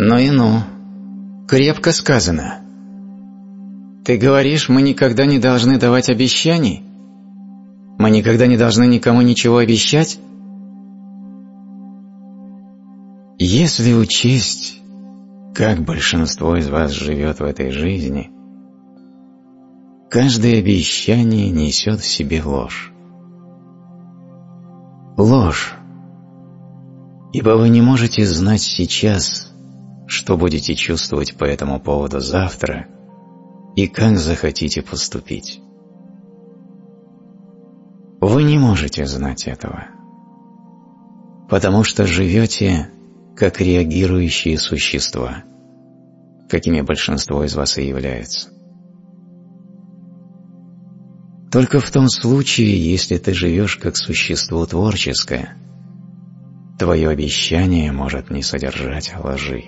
Ну и ну. Крепко сказано. Ты говоришь, мы никогда не должны давать обещаний? Мы никогда не должны никому ничего обещать? Если учесть, как большинство из вас живет в этой жизни, каждое обещание несет в себе ложь. Ложь, ибо вы не можете знать сейчас, что будете чувствовать по этому поводу завтра и как захотите поступить. Вы не можете знать этого, потому что живете как реагирующие существа, какими большинство из вас и являются. Только в том случае, если ты живешь как существо творческое, твое обещание может не содержать лжи.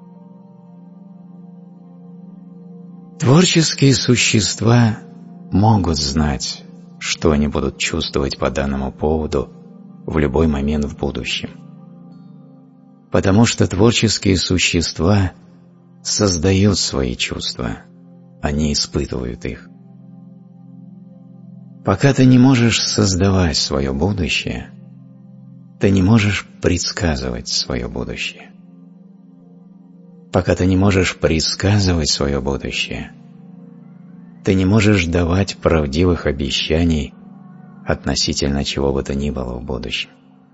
Творческие существа могут знать, что они будут чувствовать по данному поводу в любой момент в будущем. Потому что творческие существа создают свои чувства, они испытывают их. Пока ты не можешь создавать свое будущее, ты не можешь предсказывать свое будущее. Пока ты не можешь предсказывать свое будущее, ты не можешь давать правдивых обещаний относительно чего бы то ни было в будущем.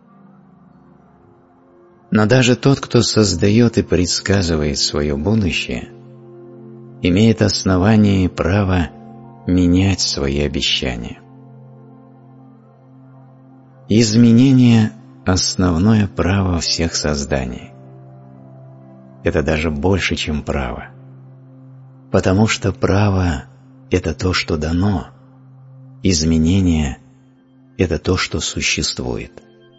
Но даже тот, кто создает и предсказывает свое будущее, имеет основание и право менять свои обещания. Изменение – основное право всех созданий. Это даже больше, чем право. Потому что право – это то, что дано. Изменение – это то, что существует.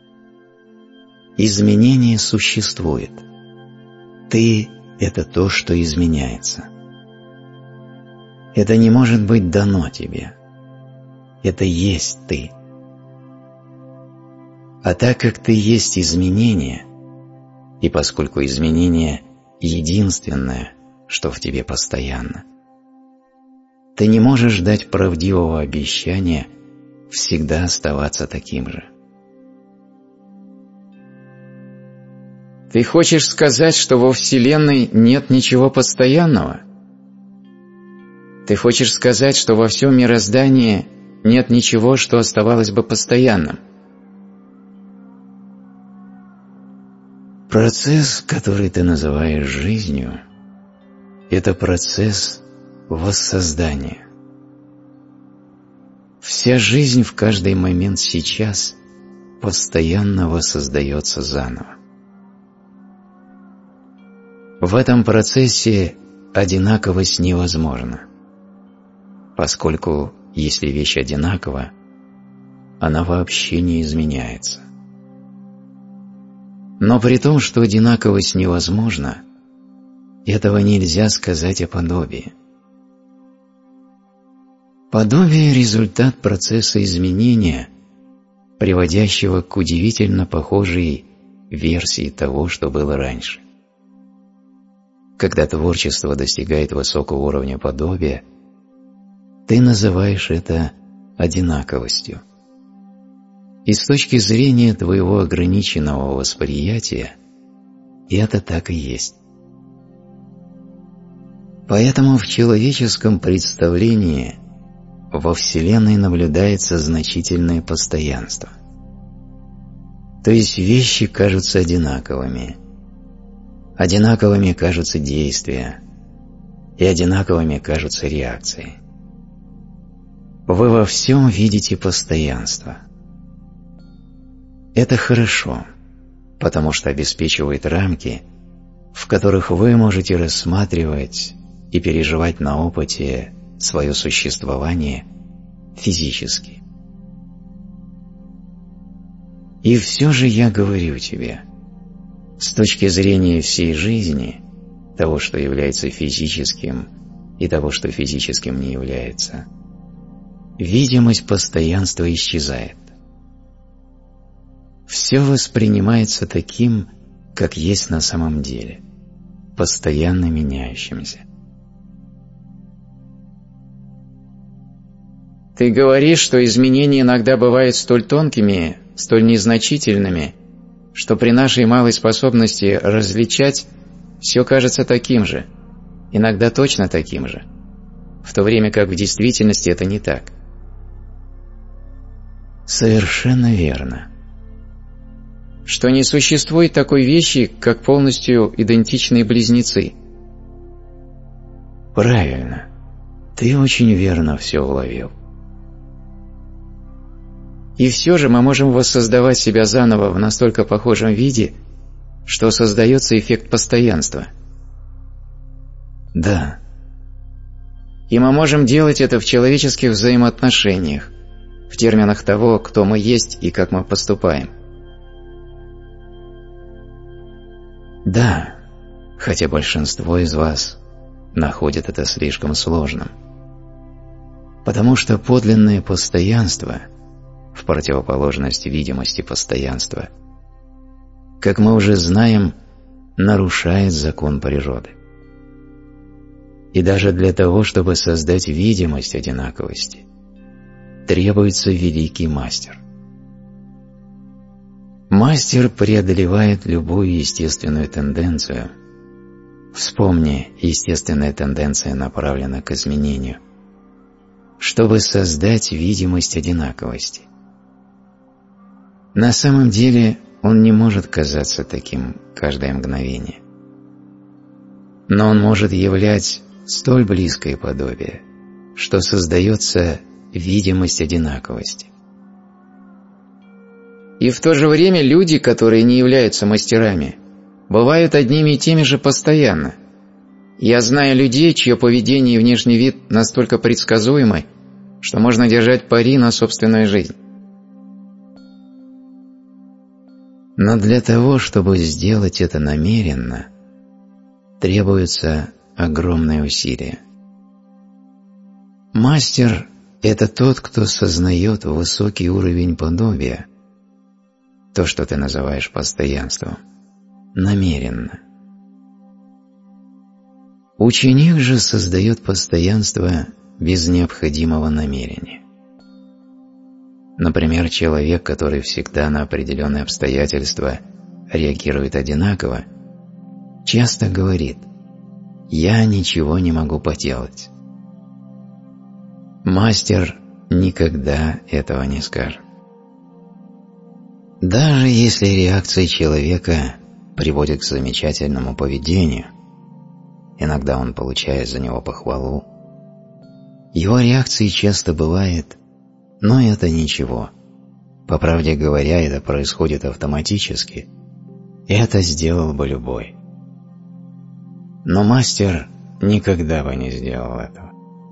Изменение существует. Ты – это то, что изменяется. Это не может быть дано тебе. Это есть ты. А так как ты есть изменение, и поскольку изменение единственное, что в тебе постоянно, ты не можешь дать правдивого обещания всегда оставаться таким же. Ты хочешь сказать, что во Вселенной нет ничего постоянного? Ты хочешь сказать, что во всем мироздании нет ничего, что оставалось бы постоянным? Процесс, который ты называешь жизнью, это процесс воссоздания. Вся жизнь в каждый момент сейчас постоянно воссоздается заново. В этом процессе одинаковость невозможна, поскольку, если вещь одинакова, она вообще не изменяется. Но при том, что одинаковость невозможна, этого нельзя сказать о подобии. Подобие – результат процесса изменения, приводящего к удивительно похожей версии того, что было раньше. Когда творчество достигает высокого уровня подобия, ты называешь это одинаковостью. И с точки зрения твоего ограниченного восприятия, это так и есть. Поэтому в человеческом представлении во Вселенной наблюдается значительное постоянство. То есть вещи кажутся одинаковыми. Одинаковыми кажутся действия, и одинаковыми кажутся реакции. Вы во всем видите постоянство. Это хорошо, потому что обеспечивает рамки, в которых вы можете рассматривать и переживать на опыте свое существование физически. И все же я говорю тебе, с точки зрения всей жизни, того, что является физическим, и того, что физическим не является, видимость постоянства исчезает. Все воспринимается таким, как есть на самом деле. постоянно меняющимся. Ты говоришь, что изменения иногда бывают столь тонкими, столь незначительными, что при нашей малой способности различать все кажется таким же, иногда точно таким же, в то время как в действительности это не так. Совершенно верно. Что не существует такой вещи, как полностью идентичные близнецы. Правильно. Ты очень верно все уловил. И все же мы можем воссоздавать себя заново в настолько похожем виде, что создается эффект постоянства. Да. И мы можем делать это в человеческих взаимоотношениях, в терминах того, кто мы есть и как мы поступаем. Да, хотя большинство из вас находит это слишком сложным. Потому что подлинное постоянство, в противоположность видимости постоянства, как мы уже знаем, нарушает закон природы. И даже для того, чтобы создать видимость одинаковости, требуется великий мастер. Мастер преодолевает любую естественную тенденцию. Вспомни, естественная тенденция направлена к изменению, чтобы создать видимость одинаковости. На самом деле он не может казаться таким каждое мгновение. Но он может являть столь близкое подобие, что создается видимость одинаковости. И в то же время люди, которые не являются мастерами, бывают одними и теми же постоянно. Я знаю людей, чье поведение и внешний вид настолько предсказуемы, что можно держать пари на собственную жизнь. Но для того, чтобы сделать это намеренно, требуются огромные усилия. Мастер – это тот, кто сознает высокий уровень подобия, то, что ты называешь постоянством, намеренно. Ученик же создает постоянство без необходимого намерения. Например, человек, который всегда на определенные обстоятельства реагирует одинаково, часто говорит: «Я ничего не могу поделать». Мастер никогда этого не скажет. Даже если реакция человека приводит к замечательному поведению, иногда он получает за него похвалу, его реакцией часто бывает: «Но это ничего. По правде говоря, это происходит автоматически. Это сделал бы любой». Но мастер никогда бы не сделал этого.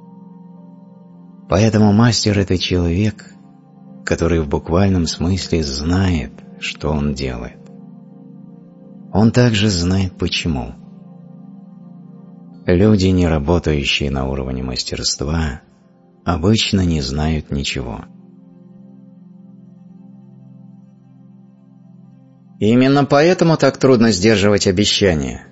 Поэтому мастер – это человек, который в буквальном смысле знает, что он делает. Он также знает почему. Люди, не работающие на уровне мастерства, обычно не знают ничего. Именно поэтому так трудно сдерживать обещания.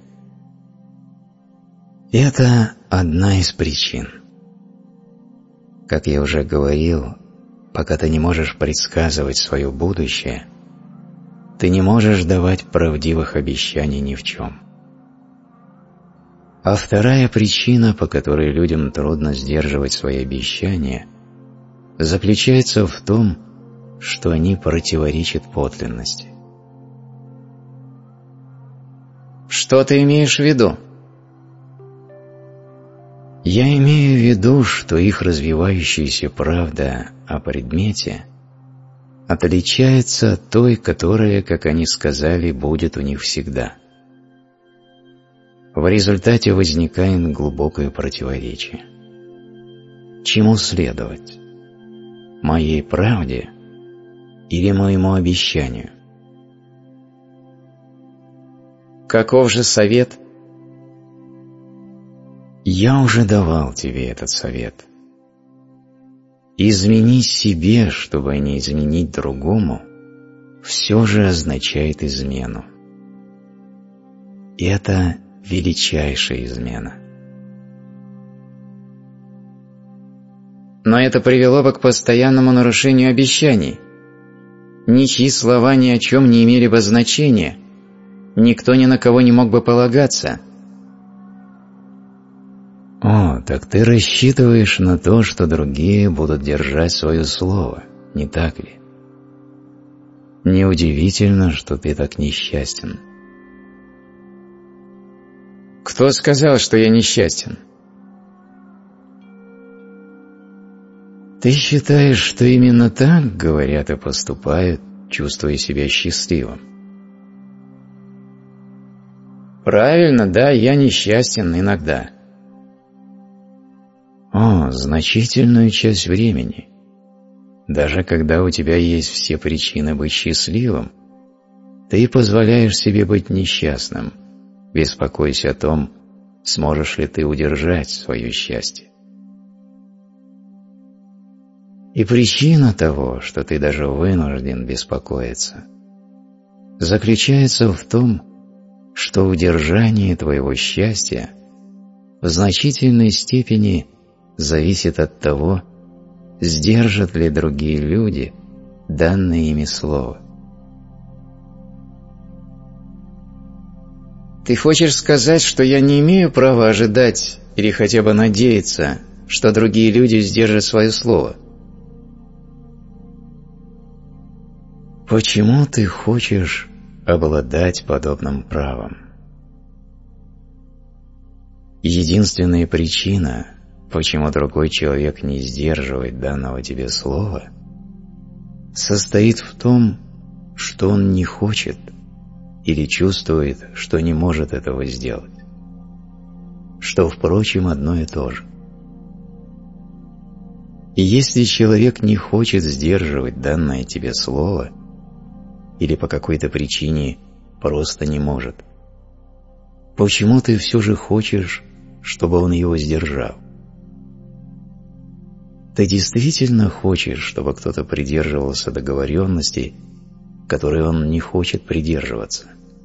Это одна из причин. Как я уже говорил, пока ты не можешь предсказывать свое будущее, ты не можешь давать правдивых обещаний ни в чем. А вторая причина, по которой людям трудно сдерживать свои обещания, заключается в том, что они противоречат подлинности. Что ты имеешь в виду? Я имею в виду, что их развивающаяся правда о предмете отличается от той, которая, как они сказали, будет у них всегда. В результате возникает глубокое противоречие. Чему следовать? Моей правде или моему обещанию? Каков же совет? Я уже давал тебе этот совет. Изменить себе, чтобы не изменить другому, все же означает измену. Это величайшая измена. Но это привело бы к постоянному нарушению обещаний. Ничьи слова ни о чем не имели бы значения, никто ни на кого не мог бы полагаться. О, так ты рассчитываешь на то, что другие будут держать свое слово, не так ли? Неудивительно, что ты так несчастен. Кто сказал, что я несчастен? Ты считаешь, что именно так говорят и поступают, чувствуя себя счастливым? Правильно, да, я несчастен иногда. О, значительную часть времени. Даже когда у тебя есть все причины быть счастливым, ты позволяешь себе быть несчастным, беспокойся о том, сможешь ли ты удержать свое счастье. И причина того, что ты даже вынужден беспокоиться, заключается в том, что удержание твоего счастья в значительной степени зависит от того, сдержат ли другие люди данное ими слово. Ты хочешь сказать, что я не имею права ожидать или хотя бы надеяться, что другие люди сдержат свое слово? Почему ты хочешь обладать подобным правом? Единственная причина, почему другой человек не сдерживает данного тебе слова, состоит в том, что он не хочет или чувствует, что не может этого сделать, что, впрочем, одно и то же. И если человек не хочет сдерживать данное тебе слово или по какой-то причине просто не может, почему ты все же хочешь, чтобы он его сдержал? Ты действительно хочешь, чтобы кто-то придерживался договоренностей, которые он не хочет придерживаться?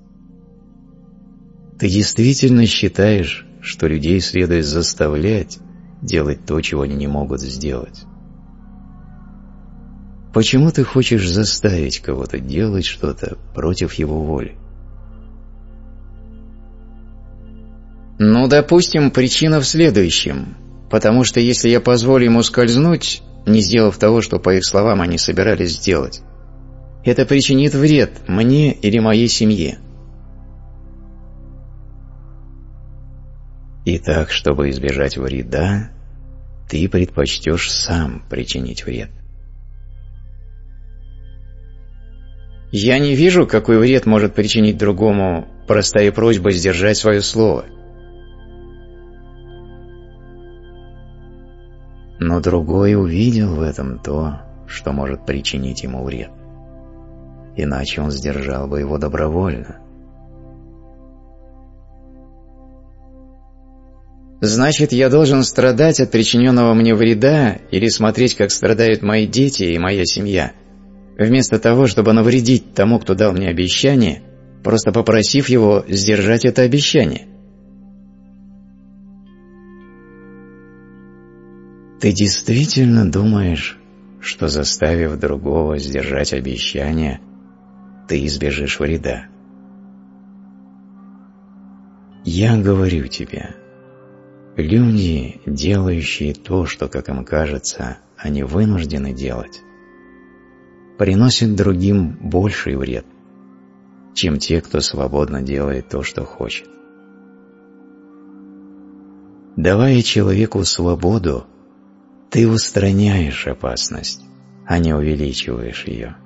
Ты действительно считаешь, что людей следует заставлять делать то, чего они не могут сделать? Почему ты хочешь заставить кого-то делать что-то против его воли? Ну, допустим, причина в следующем. Потому что если я позволю ему скользнуть, не сделав того, что, по их словам, они собирались сделать, это причинит вред мне или моей семье. Итак, чтобы избежать вреда, ты предпочтешь сам причинить вред. Я не вижу, какой вред может причинить другому простая просьба сдержать свое слово. Но другой увидел в этом то, что может причинить ему вред. Иначе он сдержал бы его добровольно. Значит, я должен страдать от причиненного мне вреда или смотреть, как страдают мои дети и моя семья, вместо того, чтобы навредить тому, кто дал мне обещание, просто попросив его сдержать это обещание. Ты действительно думаешь, что, заставив другого сдержать обещание, ты избежишь вреда? Я говорю тебе, люди, делающие то, что, как им кажется, они вынуждены делать, приносят другим больший вред, чем те, кто свободно делает то, что хочет. Давая человеку свободу, ты устраняешь опасность, а не увеличиваешь ее.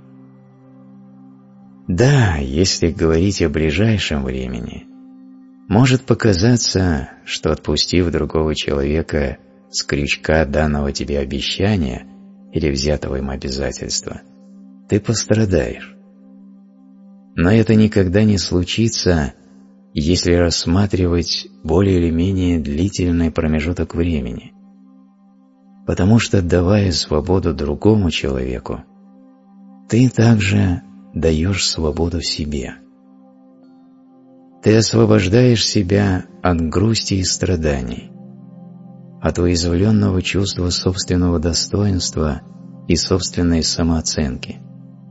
Да, если говорить о ближайшем времени, может показаться, что, отпустив другого человека с крючка данного тебе обещания или взятого им обязательства, ты пострадаешь. Но это никогда не случится, если рассматривать более или менее длительный промежуток времени. Потому что, давая свободу другому человеку, ты также даешь свободу себе. Ты освобождаешь себя от грусти и страданий, от уязвленного чувства собственного достоинства и собственной самооценки,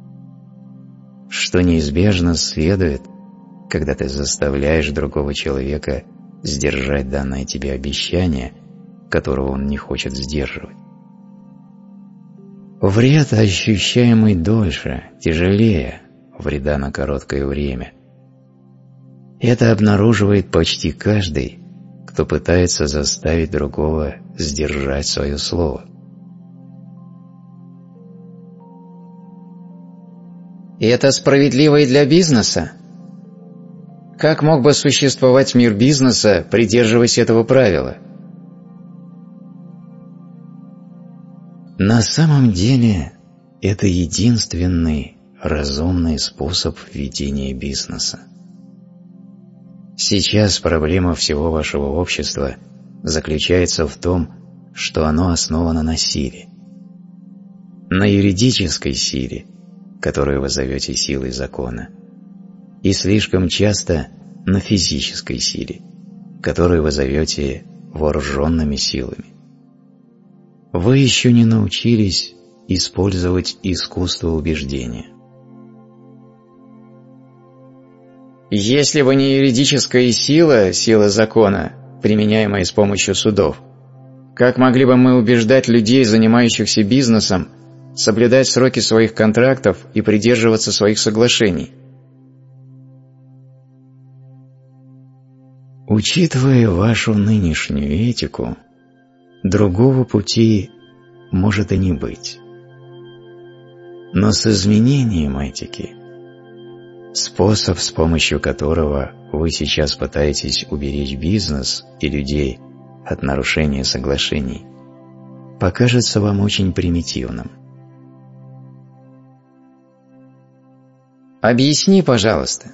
что неизбежно следует, когда ты заставляешь другого человека сдержать данное тебе обещание, которого он не хочет сдерживать. Вред, ощущаемый дольше, тяжелее вреда на короткое время. Это обнаруживает почти каждый, кто пытается заставить другого сдержать свое слово. И это справедливо и для бизнеса? Как мог бы существовать мир бизнеса, придерживаясь этого правила? На самом деле, это единственный разумный способ ведения бизнеса. Сейчас проблема всего вашего общества заключается в том, что оно основано на силе. На юридической силе, которую вы зовете силой закона, и слишком часто на физической силе, которую вы зовете вооруженными силами. Вы еще не научились использовать искусство убеждения. Если бы не юридическая сила, сила закона, применяемая с помощью судов, как могли бы мы убеждать людей, занимающихся бизнесом, соблюдать сроки своих контрактов и придерживаться своих соглашений? Учитывая вашу нынешнюю этику, другого пути может и не быть. Но с изменением этики, способ, с помощью которого вы сейчас пытаетесь уберечь бизнес и людей от нарушения соглашений, покажется вам очень примитивным. Объясни, пожалуйста.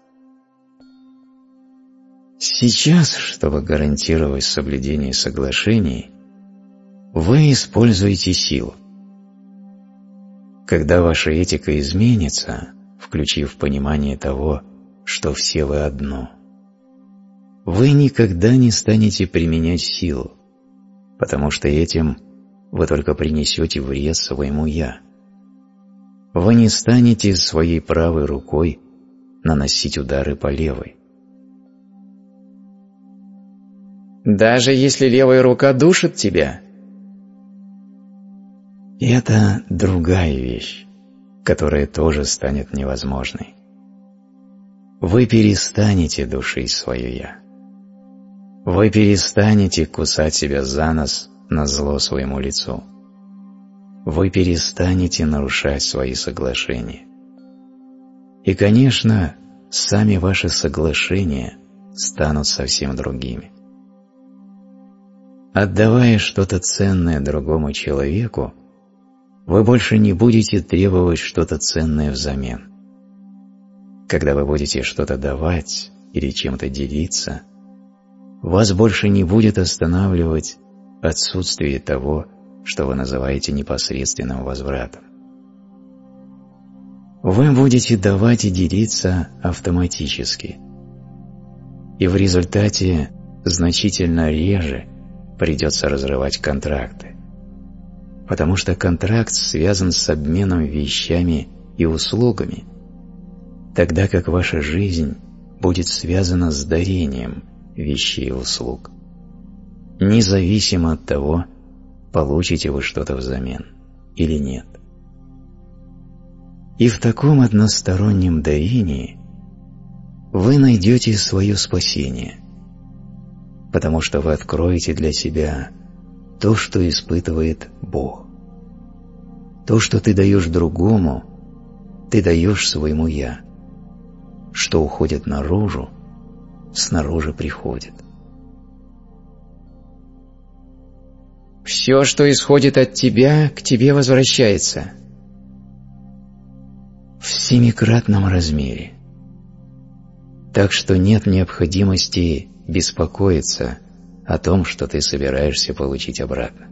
Сейчас, чтобы гарантировать соблюдение соглашений, вы используете силу. Когда ваша этика изменится, включив понимание того, что все вы одно, вы никогда не станете применять силу, потому что этим вы только принесете вред своему «я». Вы не станете своей правой рукой наносить удары по левой. Даже если левая рука душит тебя? Это другая вещь, которая тоже станет невозможной. Вы перестанете душить свое «я». Вы перестанете кусать себя за нос назло своему лицу. Вы перестанете нарушать свои соглашения. И, конечно, сами ваши соглашения станут совсем другими. Отдавая что-то ценное другому человеку, вы больше не будете требовать что-то ценное взамен. Когда вы будете что-то давать или чем-то делиться, вас больше не будет останавливать отсутствие того, что вы называете непосредственным возвратом. Вы будете давать и делиться автоматически, и в результате значительно реже придется разрывать контракты, потому что контракт связан с обменом вещами и услугами, тогда как ваша жизнь будет связана с дарением вещей и услуг, независимо от того, получите вы что-то взамен или нет. И в таком одностороннем дарении вы найдете свое спасение, потому что вы откроете для себя то, что испытывает Бог. То, что ты даешь другому, ты даешь своему «я». Что уходит наружу, снаружи приходит. Все, что исходит от тебя, к тебе возвращается. В 7-кратном размере. Так что нет необходимости беспокоиться о том, что ты собираешься получить обратно.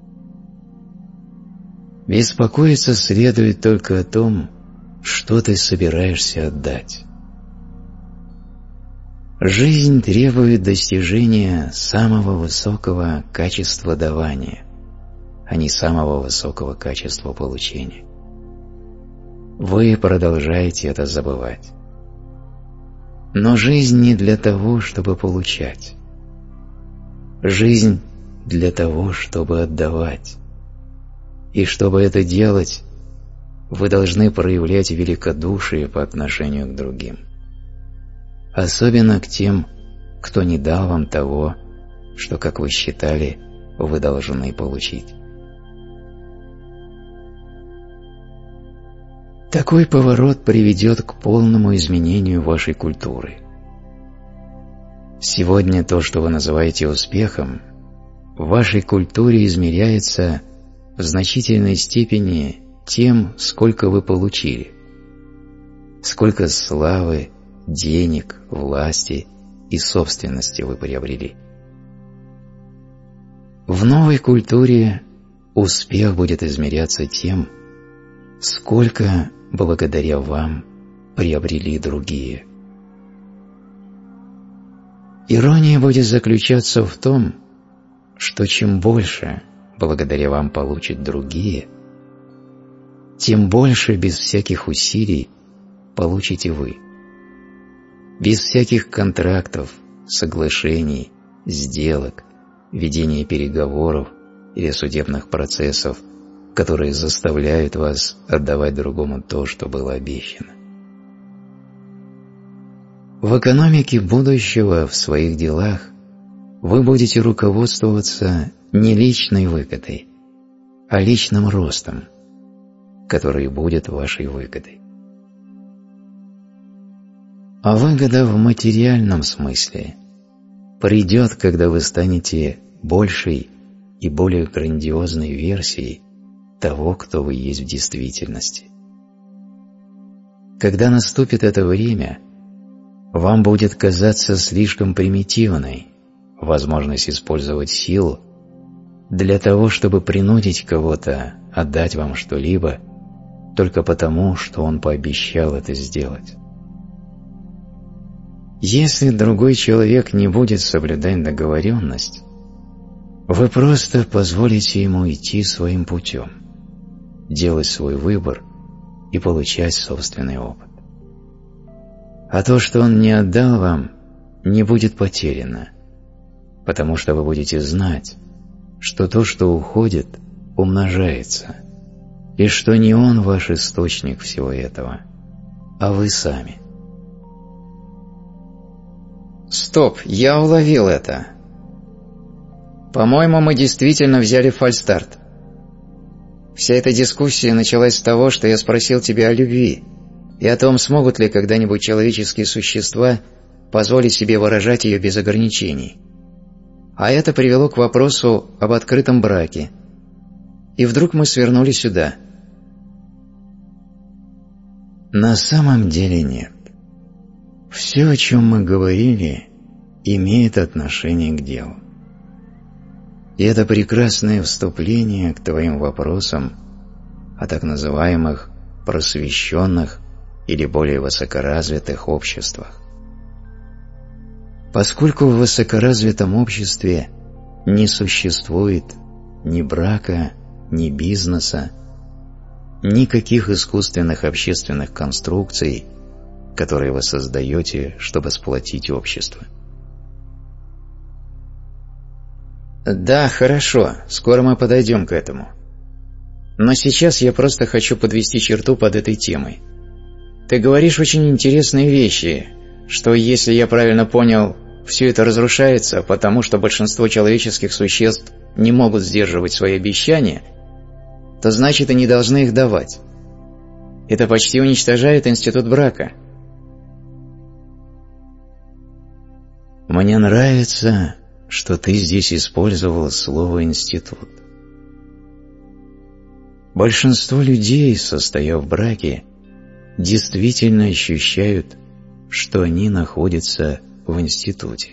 Беспокоиться следует только о том, что ты собираешься отдать. Жизнь требует достижения самого высокого качества давания, а не самого высокого качества получения. Вы продолжаете это забывать. Но жизнь не для того, чтобы получать. Жизнь для того, чтобы отдавать. И чтобы это делать, вы должны проявлять великодушие по отношению к другим. Особенно к тем, кто не дал вам того, что, как вы считали, вы должны получить. Такой поворот приведет к полному изменению вашей культуры. Сегодня то, что вы называете успехом, в вашей культуре измеряется в значительной степени тем, сколько вы получили, сколько славы, денег, власти и собственности вы приобрели. В новой культуре успех будет измеряться тем, сколько, благодаря вам, приобрели другие. Ирония будет заключаться в том, что чем больше, благодаря вам, получат другие, тем больше без всяких усилий получите вы. Без всяких контрактов, соглашений, сделок, ведения переговоров или судебных процессов, которые заставляют вас отдавать другому то, что было обещано. В экономике будущего в своих делах вы будете руководствоваться не личной выгодой, а личным ростом, который будет вашей выгодой. А выгода в материальном смысле придет, когда вы станете большей и более грандиозной версией того, кто вы есть в действительности. Когда наступит это время, вам будет казаться слишком примитивной возможность использовать силу для того, чтобы принудить кого-то отдать вам что-либо только потому, что он пообещал это сделать. Если другой человек не будет соблюдать договоренность, вы просто позволите ему идти своим путем, делать свой выбор и получать собственный опыт. А то, что он не отдал вам, не будет потеряно, потому что вы будете знать, что то, что уходит, умножается, и что не он ваш источник всего этого, а вы сами. Стоп, я уловил это. По-моему, мы действительно взяли фальстарт. Вся эта дискуссия началась с того, что я спросил тебя о любви и о том, смогут ли когда-нибудь человеческие существа позволить себе выражать ее без ограничений. А это привело к вопросу об открытом браке. И вдруг мы свернули сюда. На самом деле нет. Все, о чем мы говорили, имеет отношение к делу. И это прекрасное вступление к твоим вопросам о так называемых просвещенных или более высокоразвитых обществах. Поскольку в высокоразвитом обществе не существует ни брака, ни бизнеса, никаких искусственных общественных конструкций, которые вы создаете, чтобы сплотить общество. Да, хорошо, скоро мы подойдем к этому. Но сейчас я просто хочу подвести черту под этой темой. Ты говоришь очень интересные вещи, что, если я правильно понял, все это разрушается, потому что большинство человеческих существ не могут сдерживать свои обещания, то значит и не должны их давать. Это почти уничтожает институт брака. Мне нравится, что ты здесь использовал слово «институт». Большинство людей, состоя в браке, действительно ощущают, что они находятся в институте.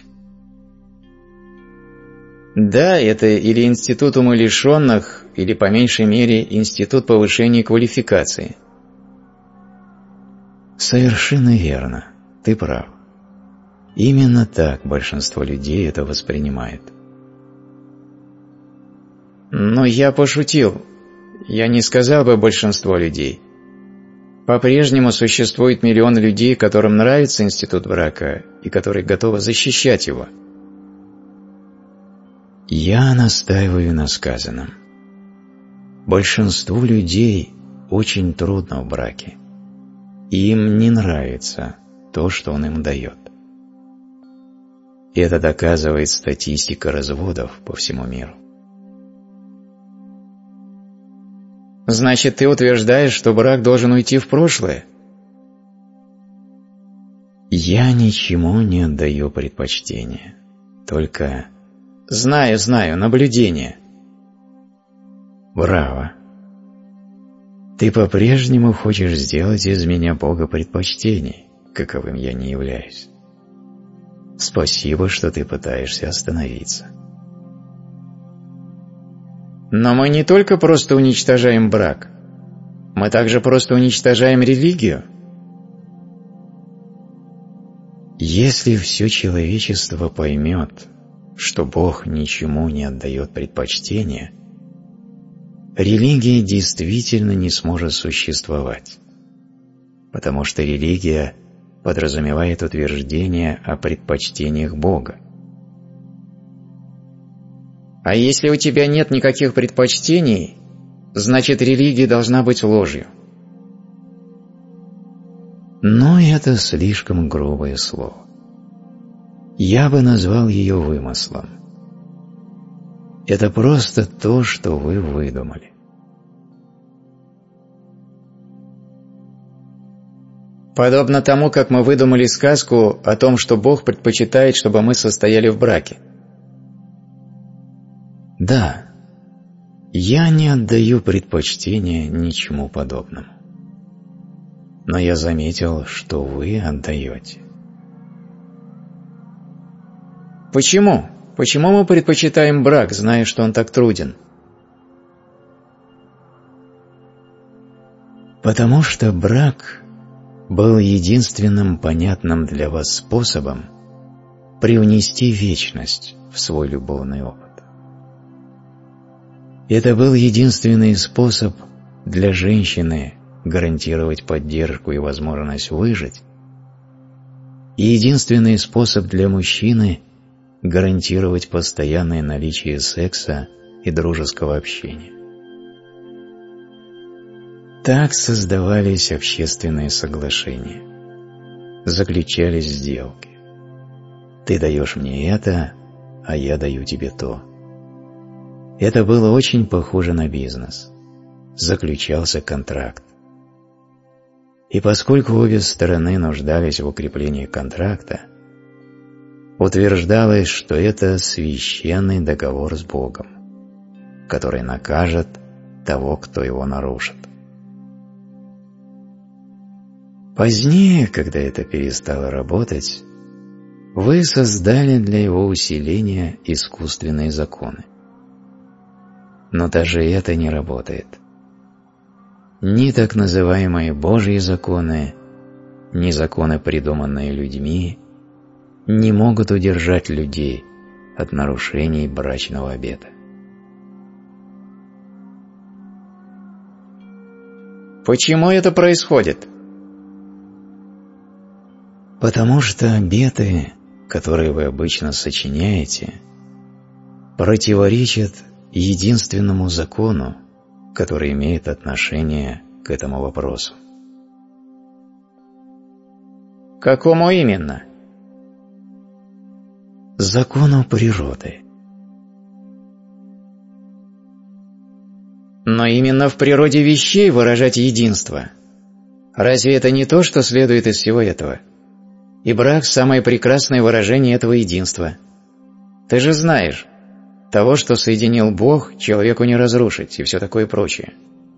Да, это или институт умалишенных, или по меньшей мере институт повышения квалификации. Совершенно верно, ты прав. Именно так большинство людей это воспринимает. Но я пошутил. Я не сказал бы большинство людей. По-прежнему существует миллион людей, которым нравится институт брака и которые готовы защищать его. Я настаиваю на сказанном. Большинству людей очень трудно в браке. Им не нравится то, что он им дает. И это доказывает статистика разводов по всему миру. Значит, ты утверждаешь, что брак должен уйти в прошлое? Я ничему не отдаю предпочтение. Только... Знаю, наблюдение. Браво. Ты по-прежнему хочешь сделать из меня Бога предпочтений, каковым я не являюсь. Спасибо, что ты пытаешься остановиться. Но мы не только просто уничтожаем брак. Мы также просто уничтожаем религию. Если все человечество поймет, что Бог ничему не отдает предпочтения, религия действительно не сможет существовать, потому что религия подразумевает утверждение о предпочтениях Бога. А если у тебя нет никаких предпочтений, значит, религия должна быть ложью. Но это слишком грубое слово. Я бы назвал ее вымыслом. Это просто то, что вы выдумали. Подобно тому, как мы выдумали сказку о том, что Бог предпочитает, чтобы мы состояли в браке. Да, я не отдаю предпочтения ничему подобному. Но я заметил, что вы отдаете. Почему? Почему мы предпочитаем брак, зная, что он так труден? Потому что брак был единственным понятным для вас способом привнести вечность в свой любовный опыт. Это был единственный способ для женщины гарантировать поддержку и возможность выжить, и единственный способ для мужчины гарантировать постоянное наличие секса и дружеского общения. Так создавались общественные соглашения, заключались сделки. Ты даешь мне это, а я даю тебе то. Это было очень похоже на бизнес. Заключался контракт. И поскольку обе стороны нуждались в укреплении контракта, утверждалось, что это священный договор с Богом, который накажет того, кто его нарушит. Позднее, когда это перестало работать, вы создали для его усиления искусственные законы. Но даже это не работает. Ни так называемые Божьи законы, ни законы, придуманные людьми, не могут удержать людей от нарушений брачного обета. Почему это происходит? Потому что обеты, которые вы обычно сочиняете, противоречат единственному закону, который имеет отношение к этому вопросу. Какому именно? Закону природы. Но именно в природе вещей выражать единство. Разве это не то, что следует из всего этого? И брак – самое прекрасное выражение этого единства. Ты же знаешь, того, что соединил Бог, человеку не разрушить и все такое прочее.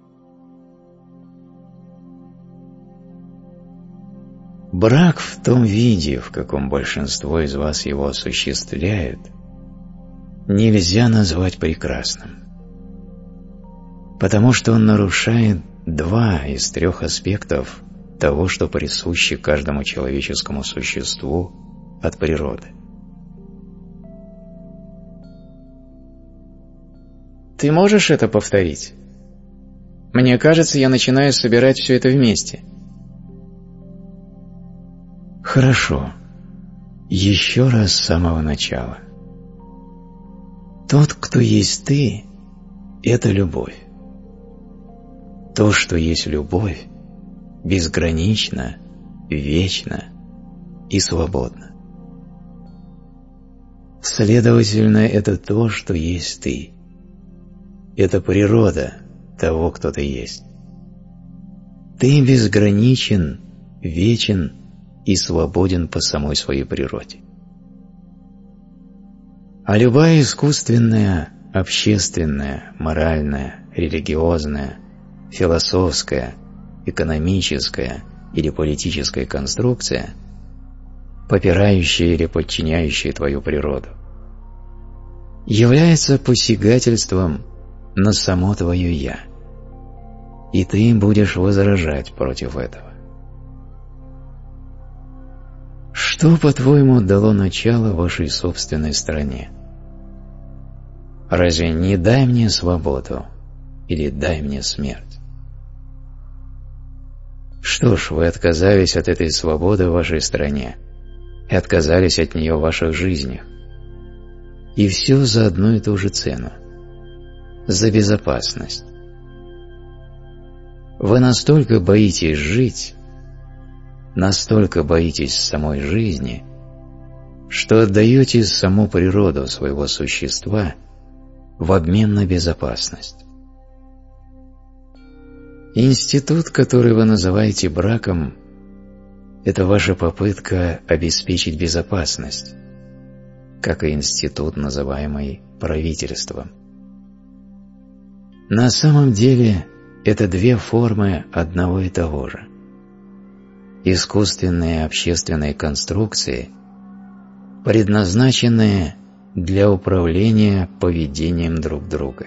Брак в том виде, в каком большинство из вас его осуществляют, нельзя назвать прекрасным, потому что он нарушает два из трех аспектов того, что присуще каждому человеческому существу от природы. Ты можешь это повторить? Мне кажется, я начинаю собирать все это вместе. Хорошо. Еще раз с самого начала. Тот, кто есть ты, это любовь. То, что есть любовь, безгранично, вечно и свободно. Следовательно, это то, что есть ты. Это природа того, кто ты есть. Ты безграничен, вечен и свободен по самой своей природе. А любая искусственная, общественная, моральная, религиозная, философская, экономическая или политическая конструкция, попирающая или подчиняющая твою природу, является посягательством на само твое «я», и ты будешь возражать против этого. Что, по-твоему, дало начало вашей собственной стране? Разве не «дай мне свободу» или «дай мне смерть»? Что ж, вы отказались от этой свободы в вашей стране и отказались от нее в ваших жизнях. И все за одну и ту же цену. За безопасность. Вы настолько боитесь жить, настолько боитесь самой жизни, что отдаете саму природу своего существа в обмен на безопасность. Институт, который вы называете браком, это ваша попытка обеспечить безопасность, как и институт, называемый правительством. На самом деле это две формы одного и того же. Искусственные общественные конструкции, предназначенные для управления поведением друг друга.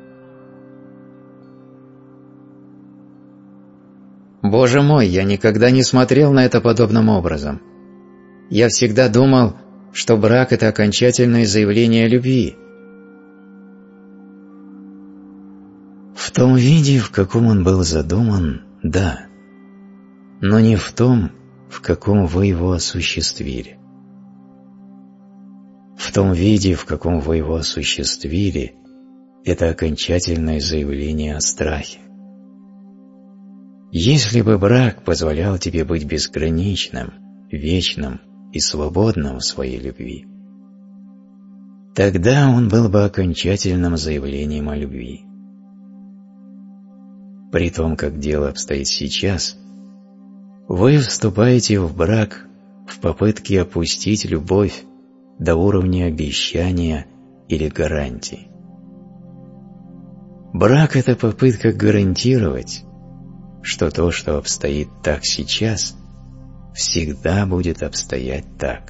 Боже мой, я никогда не смотрел на это подобным образом. Я всегда думал, что брак – это окончательное заявление любви. В том виде, в каком он был задуман, да, но не в том, в каком вы его осуществили. В том виде, в каком вы его осуществили, это окончательное заявление о страхе. Если бы брак позволял тебе быть безграничным, вечным и свободным в своей любви, тогда он был бы окончательным заявлением о любви. При том, как дело обстоит сейчас, вы вступаете в брак в попытке опустить любовь до уровня обещания или гарантии. Брак – это попытка гарантировать, что то, что обстоит так сейчас, всегда будет обстоять так.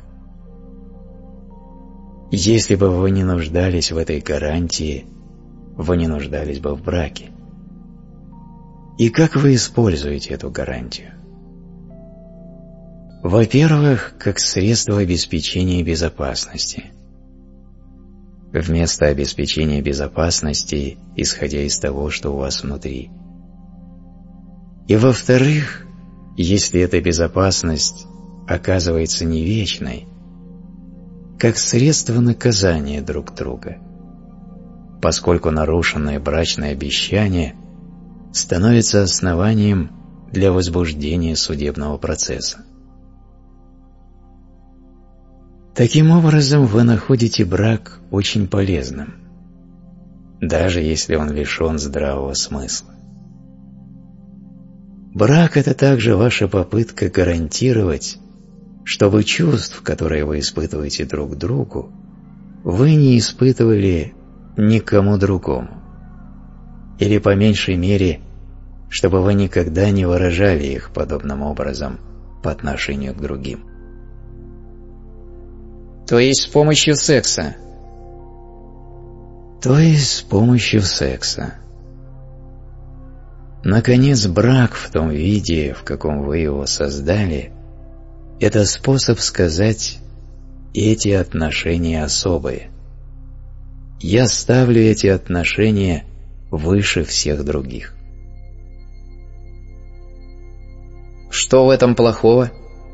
Если бы вы не нуждались в этой гарантии, вы не нуждались бы в браке. И как вы используете эту гарантию? Во-первых, как средство обеспечения безопасности. Вместо обеспечения безопасности, исходя из того, что у вас внутри. И во-вторых, если эта безопасность оказывается не вечной, как средство наказания друг друга, поскольку нарушенное брачное обещание становится основанием для возбуждения судебного процесса. Таким образом, вы находите брак очень полезным, даже если он лишен здравого смысла. Брак – это также ваша попытка гарантировать, чтобы чувств, которые вы испытываете друг к другу, вы не испытывали никому другому. Или, по меньшей мере, чтобы вы никогда не выражали их подобным образом по отношению к другим. То есть с помощью секса? То есть с помощью секса. Наконец, брак в том виде, в каком вы его создали, это способ сказать эти отношения особые. Я ставлю эти отношения выше всех других. Что в этом плохого?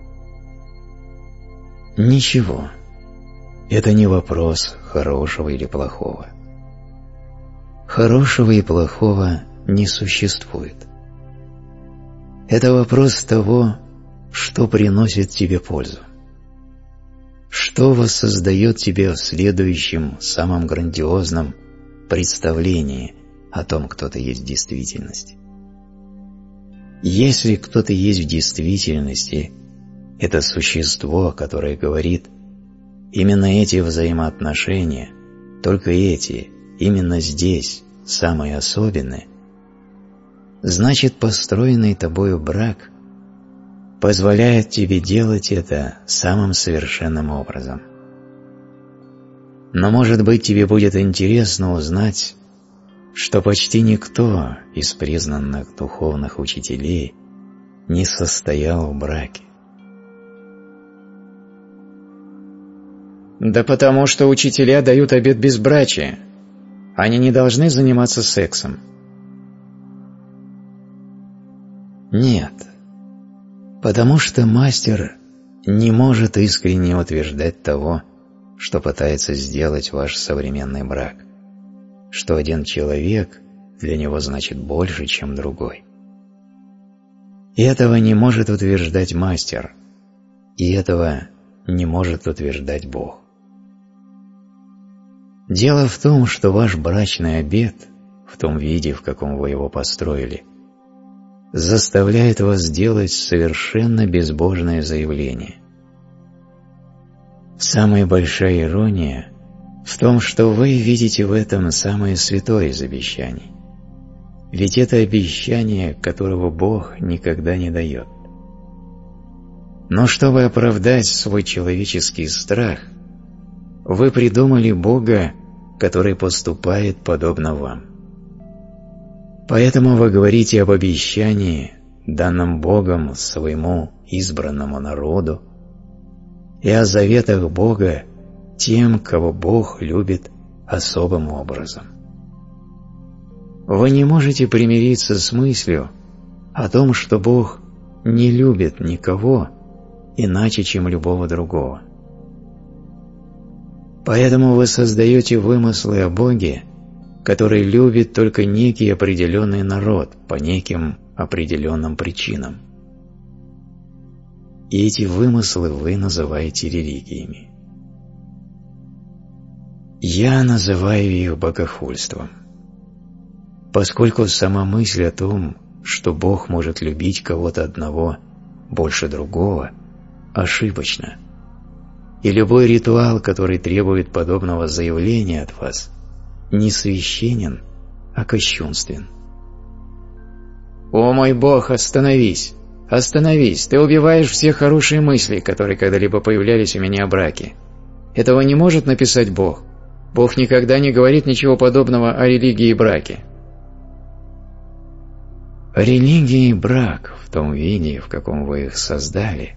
Ничего. Это не вопрос хорошего или плохого. Хорошего и плохого не существует. Это вопрос того, что приносит тебе пользу. Что воссоздает тебе в следующем, самом грандиозном представлении о том, кто ты есть в действительности. Если кто-то есть в действительности, это существо, которое говорит, именно эти взаимоотношения, только эти, именно здесь, самые особенные, значит, построенный тобою брак позволяет тебе делать это самым совершенным образом. Но, может быть, тебе будет интересно узнать, что почти никто из признанных духовных учителей не состоял в браке. Да потому что учителя дают обет безбрачия. Они не должны заниматься сексом. Нет, потому что мастер не может искренне утверждать того, что пытается сделать ваш современный брак, что один человек для него значит больше, чем другой. И этого не может утверждать мастер, и этого не может утверждать Бог. Дело в том, что ваш брачный обет, в том виде, в каком вы его построили, заставляет вас делать совершенно безбожное заявление. Самая большая ирония в том, что вы видите в этом самое святое из обещаний. Ведь это обещание, которого Бог никогда не дает. Но чтобы оправдать свой человеческий страх, вы придумали Бога, который поступает подобно вам. Поэтому вы говорите об обещании, данном Богом своему избранному народу, и о заветах Бога тем, кого Бог любит особым образом. Вы не можете примириться с мыслью о том, что Бог не любит никого иначе, чем любого другого. Поэтому вы создаете вымыслы о Боге, который любит только некий определенный народ по неким определенным причинам. И эти вымыслы вы называете религиями. Я называю их богохульством, поскольку сама мысль о том, что Бог может любить кого-то одного больше другого, ошибочна. И любой ритуал, который требует подобного заявления от вас, не священен, а кощунствен. «О мой Бог, остановись! Остановись! Ты убиваешь все хорошие мысли, которые когда-либо появлялись у меня о браке. Этого не может написать Бог. Бог никогда не говорит ничего подобного о религии и браке». Религия и брак в том виде, в каком вы их создали,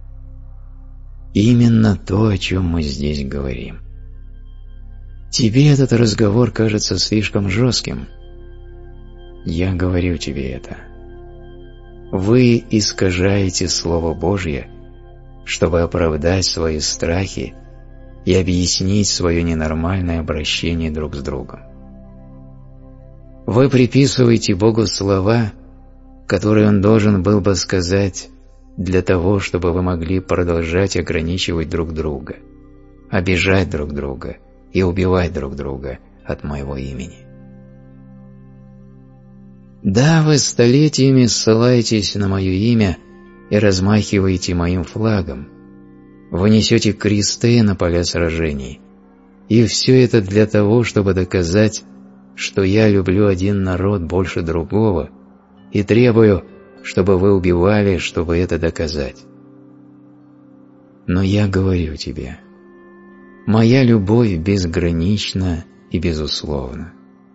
именно то, о чем мы здесь говорим. Тебе этот разговор кажется слишком жестким. Я говорю тебе это. Вы искажаете Слово Божье, чтобы оправдать свои страхи и объяснить свое ненормальное обращение друг с другом. Вы приписываете Богу слова, которые Он должен был бы сказать для того, чтобы вы могли продолжать ограничивать друг друга, обижать друг друга и убивать друг друга от моего имени. Да, вы столетиями ссылаетесь на мое имя и размахиваете моим флагом, вы несете кресты на поля сражений, и все это для того, чтобы доказать, что я люблю один народ больше другого и требую, чтобы вы убивали, чтобы это доказать. Но я говорю тебе, моя любовь безгранична и безусловна.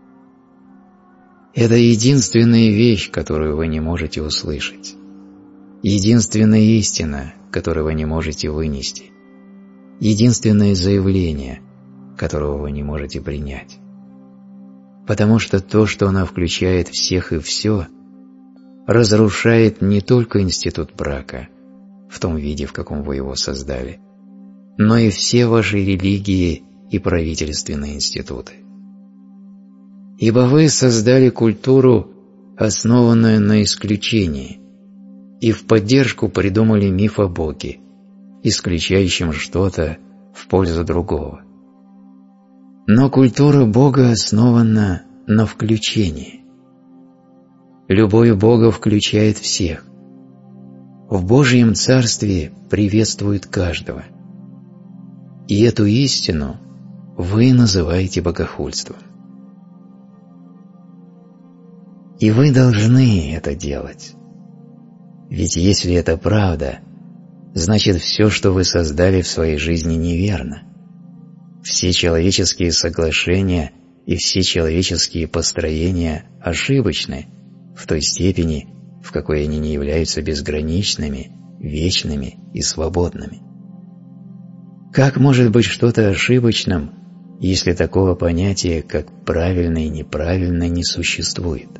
Это единственная вещь, которую вы не можете услышать, единственная истина, которую вы не можете вынести. единственное заявление, которого вы не можете принять. Потому что то, что она включает всех и все, разрушает не только институт брака в том виде, в каком вы его создали, но и все ваши религии и правительственные институты. Ибо вы создали культуру, основанную на исключении, и в поддержку придумали миф о Боге, исключающем что-то в пользу другого. Но культура Бога основана на включении. Любовь Бога включает всех. В Божьем Царстве приветствует каждого. И эту истину вы называете богохульством. И вы должны это делать. Ведь если это правда, значит все, что вы создали в своей жизни, неверно. Все человеческие соглашения и все человеческие построения ошибочны в той степени, в какой они не являются безграничными, вечными и свободными. Как может быть что-то ошибочным, если такого понятия, как правильно и неправильно, не существует?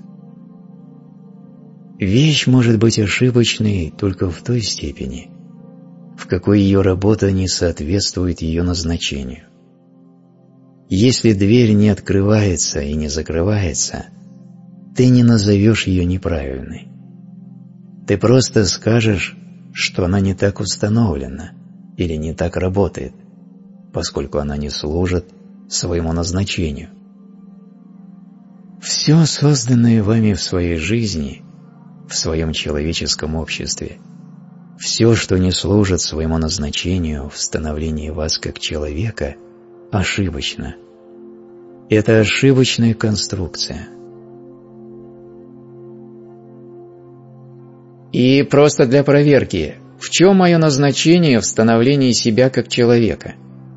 Вещь может быть ошибочной только в той степени, в какой ее работа не соответствует ее назначению. Если дверь не открывается и не закрывается, ты не назовешь ее неправильной. Ты просто скажешь, что она не так установлена или не так работает, поскольку она не служит своему назначению. Все созданное вами в своей жизни, в своем человеческом обществе, все, что не служит своему назначению в становлении вас как человека, ошибочно. Это ошибочная конструкция. И просто для проверки, в чем мое назначение в становлении себя как человека?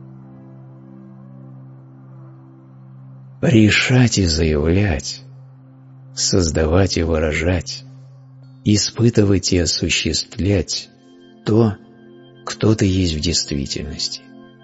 Решать и заявлять, создавать и выражать, испытывать и осуществлять то, кто ты есть в действительности.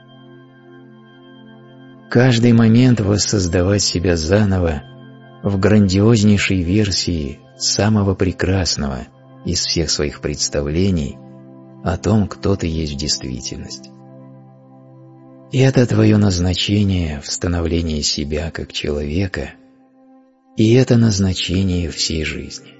Каждый момент воссоздавать себя заново в грандиознейшей версии самого прекрасного из всех своих представлений о том, кто ты есть в действительности. И это твое назначение в становлении себя как человека, и это назначение всей жизни.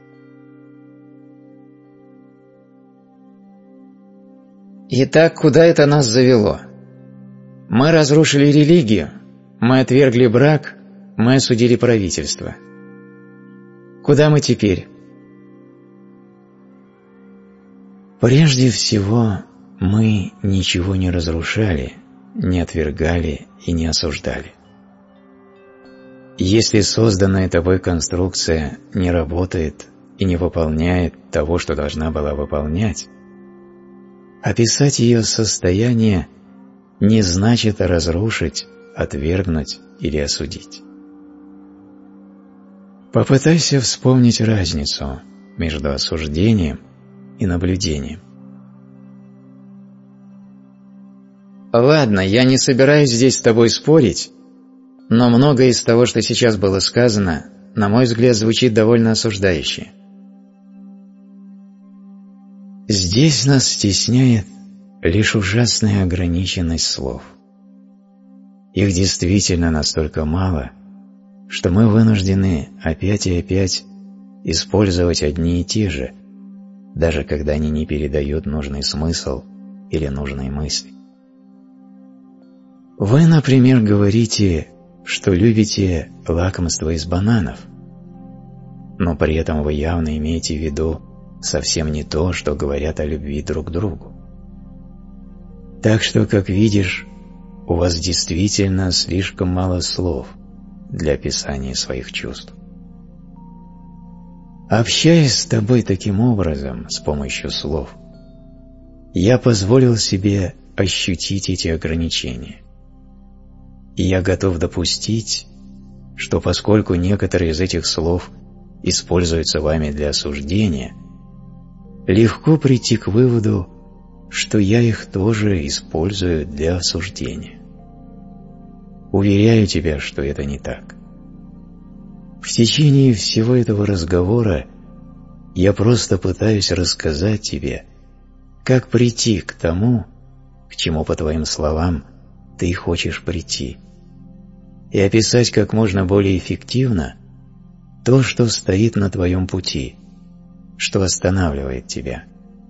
Итак, куда это нас завело? Мы разрушили религию, мы отвергли брак, мы осудили правительство. Куда мы теперь? Прежде всего, мы ничего не разрушали, не отвергали и не осуждали. Если созданная тобой конструкция не работает и не выполняет того, что должна была выполнять, описать ее состояние не значит разрушить, отвергнуть или осудить. Попытайся вспомнить разницу между осуждением и наблюдением. Ладно, я не собираюсь здесь с тобой спорить, но многое из того, что сейчас было сказано, на мой взгляд, звучит довольно осуждающе. Здесь нас стесняет лишь ужасная ограниченность слов. Их действительно настолько мало, что мы вынуждены опять и опять использовать одни и те же, даже когда они не передают нужный смысл или нужные мысли. Вы, например, говорите, что любите лакомство из бананов, но при этом вы явно имеете в виду совсем не то, что говорят о любви друг к другу. Так что, как видишь, у вас действительно слишком мало слов для описания своих чувств. Общаясь с тобой таким образом, с помощью слов, я позволил себе ощутить эти ограничения. И я готов допустить, что поскольку некоторые из этих слов используются вами для осуждения, легко прийти к выводу, что я их тоже использую для осуждения. Уверяю тебя, что это не так. В течение всего этого разговора я просто пытаюсь рассказать тебе, как прийти к тому, к чему, по твоим словам, ты хочешь прийти, и описать как можно более эффективно то, что стоит на твоем пути, что останавливает тебя.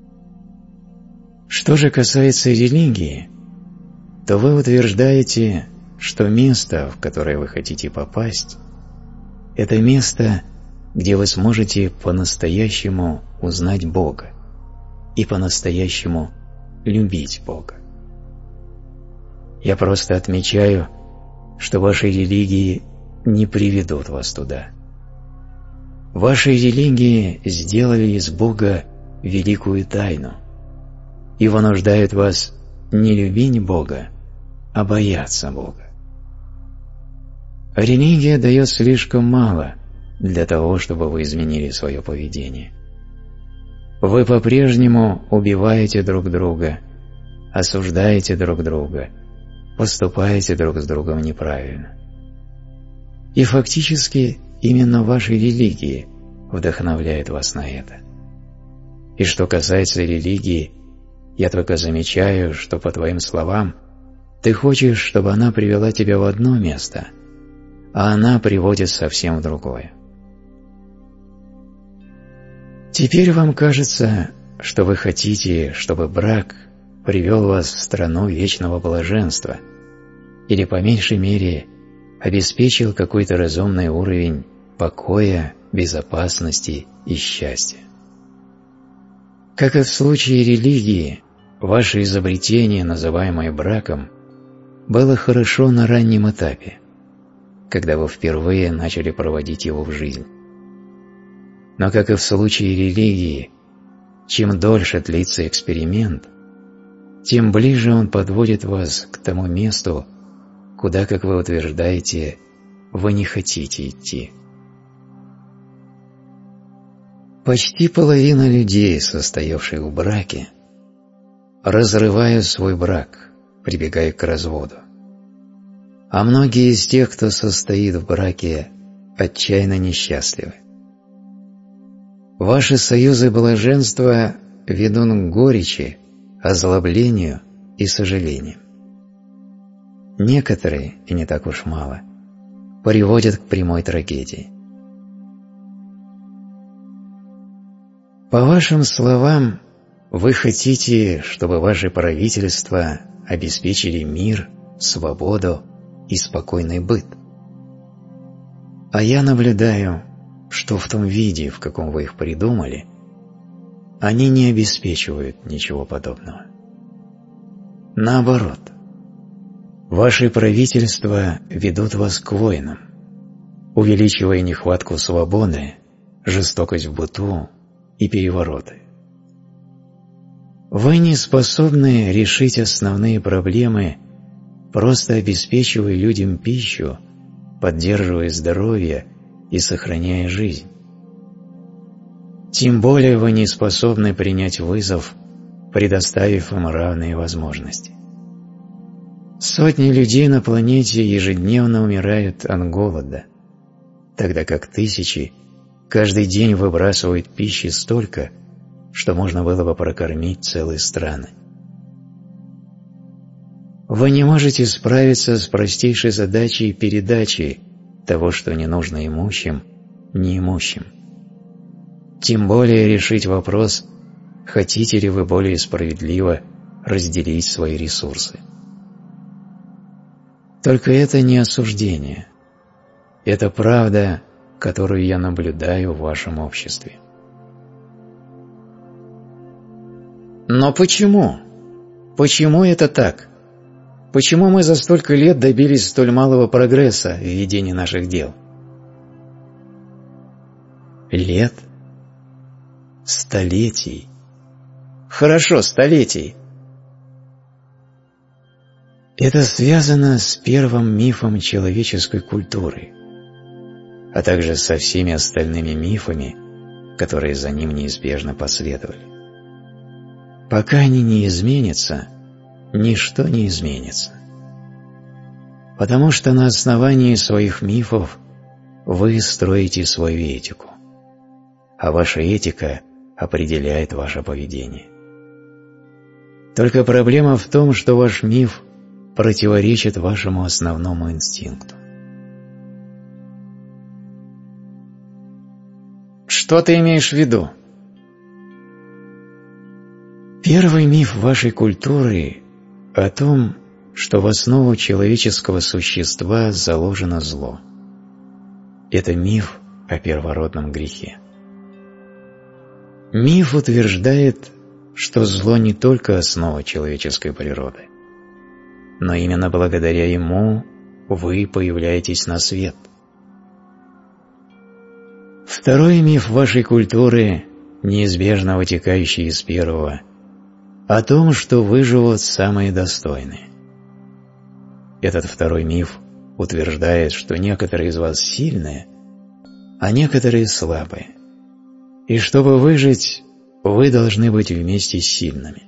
Что же касается религии, то вы утверждаете, что место, в которое вы хотите попасть, это место, где вы сможете по-настоящему узнать Бога и по-настоящему любить Бога. Я просто отмечаю, что ваши религии не приведут вас туда. Ваши религии сделали из Бога великую тайну и вынуждают вас не любить Бога, а бояться Бога. Религия дает слишком мало для того, чтобы вы изменили свое поведение. Вы по-прежнему убиваете друг друга, осуждаете друг друга, поступаете друг с другом неправильно. И фактически именно ваши религии вдохновляют вас на это. И что касается религии, я только замечаю, что, по твоим словам, ты хочешь, чтобы она привела тебя в одно место, а она приводит совсем в другое. Теперь вам кажется, что вы хотите, чтобы брак привел вас в страну вечного блаженства или, по меньшей мере, обеспечил какой-то разумный уровень покоя, безопасности и счастья. Как и в случае религии, ваше изобретение, называемое браком, было хорошо на раннем этапе, когда вы впервые начали проводить его в жизнь. Но, как и в случае религии, чем дольше длится эксперимент, тем ближе он подводит вас к тому месту, куда, как вы утверждаете, вы не хотите идти. Почти половина людей, состоявших в браке, разрывают свой брак, прибегая к разводу. А многие из тех, кто состоит в браке, отчаянно несчастливы. Ваши союзы блаженства ведут к горечи, озлоблению и сожалению. Некоторые, и не так уж мало, приводят к прямой трагедии. По вашим словам, вы хотите, чтобы ваши правительства обеспечили мир, свободу и спокойный быт. А я наблюдаю, что в том виде, в каком вы их придумали, они не обеспечивают ничего подобного. Наоборот, ваши правительства ведут вас к войнам, увеличивая нехватку свободы, жестокость в быту и перевороты. Вы не способны решить основные проблемы, просто обеспечивая людям пищу, поддерживая здоровье и сохраняя жизнь. Тем более вы не способны принять вызов, предоставив им равные возможности. Сотни людей на планете ежедневно умирают от голода, тогда как тысячи каждый день выбрасывают пищи столько, что можно было бы прокормить целые страны. Вы не можете справиться с простейшей задачей передачи того, что не нужно имущим, неимущим. Тем более решить вопрос, хотите ли вы более справедливо разделить свои ресурсы. Только это не осуждение. Это правда, которую я наблюдаю в вашем обществе. Но почему? Почему это так? Почему мы за столько лет добились столь малого прогресса в ведении наших дел? Лет? Столетий? Хорошо, столетий. Это связано с первым мифом человеческой культуры, а также со всеми остальными мифами, которые за ним неизбежно последовали. Пока они не изменятся, ничто не изменится. Потому что на основании своих мифов вы строите свою этику, а ваша этика определяет ваше поведение. Только проблема в том, что ваш миф противоречит вашему основному инстинкту. Что ты имеешь в виду? Первый миф вашей культуры о том, что в основу человеческого существа заложено зло. Это миф о первородном грехе. Миф утверждает, что зло не только основа человеческой природы, но именно благодаря ему вы появляетесь на свет. Второй миф вашей культуры, неизбежно вытекающий из первого, о том, что выживут самые достойные. Этот второй миф утверждает, что некоторые из вас сильные, а некоторые слабые, и чтобы выжить, вы должны быть вместе с сильными.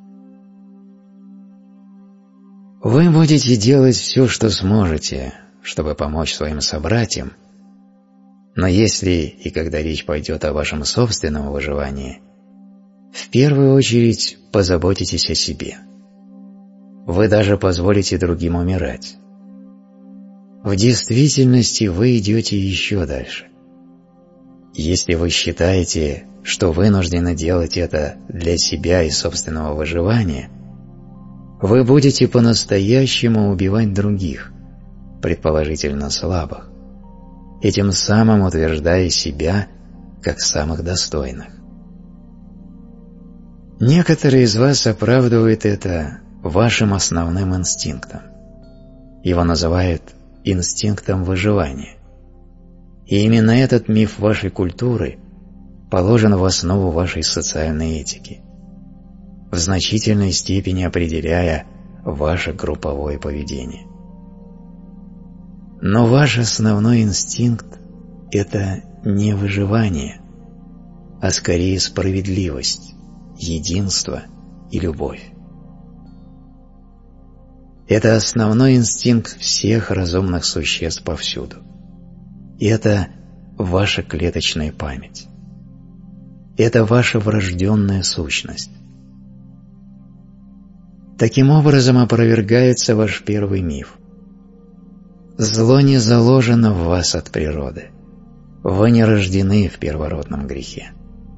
Вы будете делать все, что сможете, чтобы помочь своим собратьям, но если и когда речь пойдет о вашем собственном выживании, в первую очередь позаботитесь о себе. Вы даже позволите другим умирать. В действительности вы идете еще дальше. Если вы считаете, что вынуждены делать это для себя и собственного выживания, вы будете по-настоящему убивать других, предположительно слабых, и тем самым утверждая себя как самых достойных. Некоторые из вас оправдывают это вашим основным инстинктом. Его называют инстинктом выживания. И именно этот миф вашей культуры положен в основу вашей социальной этики, в значительной степени определяя ваше групповое поведение. Но ваш основной инстинкт – это не выживание, а скорее справедливость, единство и любовь. Это основной инстинкт всех разумных существ повсюду. И это ваша клеточная память. Это ваша врожденная сущность. Таким образом опровергается ваш первый миф. Зло не заложено в вас от природы. Вы не рождены в первородном грехе.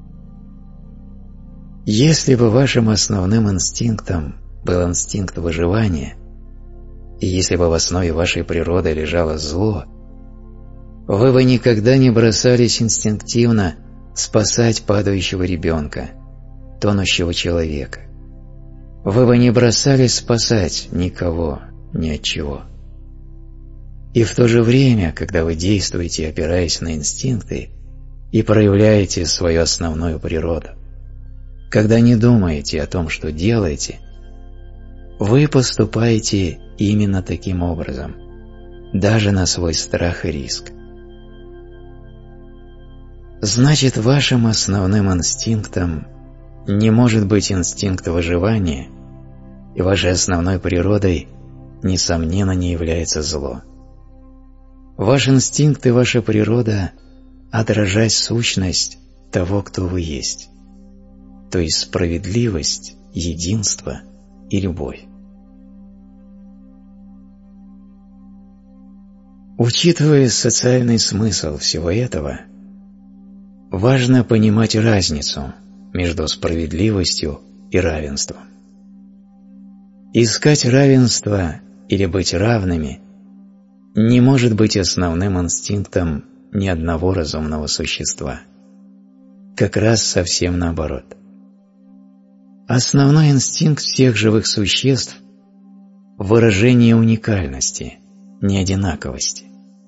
Если бы вашим основным инстинктом был инстинкт выживания, и если бы в основе вашей природы лежало зло, вы бы никогда не бросались инстинктивно спасать падающего ребенка, тонущего человека. Вы бы не бросались спасать никого, ни от чего. И в то же время, когда вы действуете, опираясь на инстинкты, и проявляете свою основную природу, когда не думаете о том, что делаете, вы поступаете именно таким образом, даже на свой страх и риск. Значит, вашим основным инстинктом не может быть инстинкт выживания, и вашей основной природой, несомненно, не является зло. Ваш инстинкт и ваша природа отражать сущность того, кто вы есть, то есть справедливость, единство и любовь. Учитывая социальный смысл всего этого, важно понимать разницу между справедливостью и равенством. Искать равенство или быть равными не может быть основным инстинктом ни одного разумного существа. Как раз совсем наоборот. Основной инстинкт всех живых существ – выражение уникальности, неодинаковости.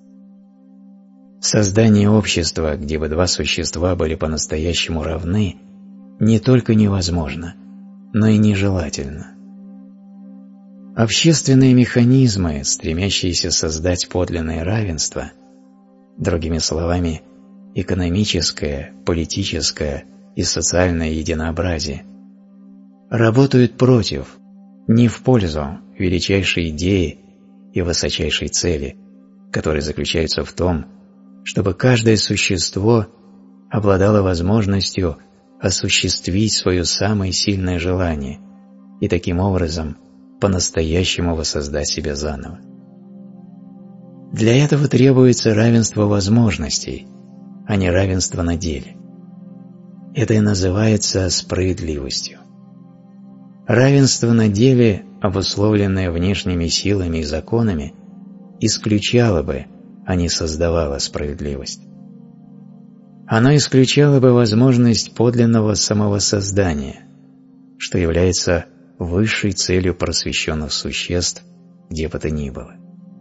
Создание общества, где бы два существа были по-настоящему равны, не только невозможно, но и нежелательно. Общественные механизмы, стремящиеся создать подлинное равенство, другими словами, экономическое, политическое и социальное единообразие, работают против, не в пользу величайшей идеи и высочайшей цели, которые заключаются в том, чтобы каждое существо обладало возможностью осуществить свое самое сильное желание и таким образом по-настоящему воссоздать себя заново. Для этого требуется равенство возможностей, а не равенство на деле. Это и называется справедливостью. Равенство на деле, обусловленное внешними силами и законами, исключало бы, а не создавало справедливость. Оно исключало бы возможность подлинного самовоссоздания, что является высшей целью просвещенных существ, где бы то ни было.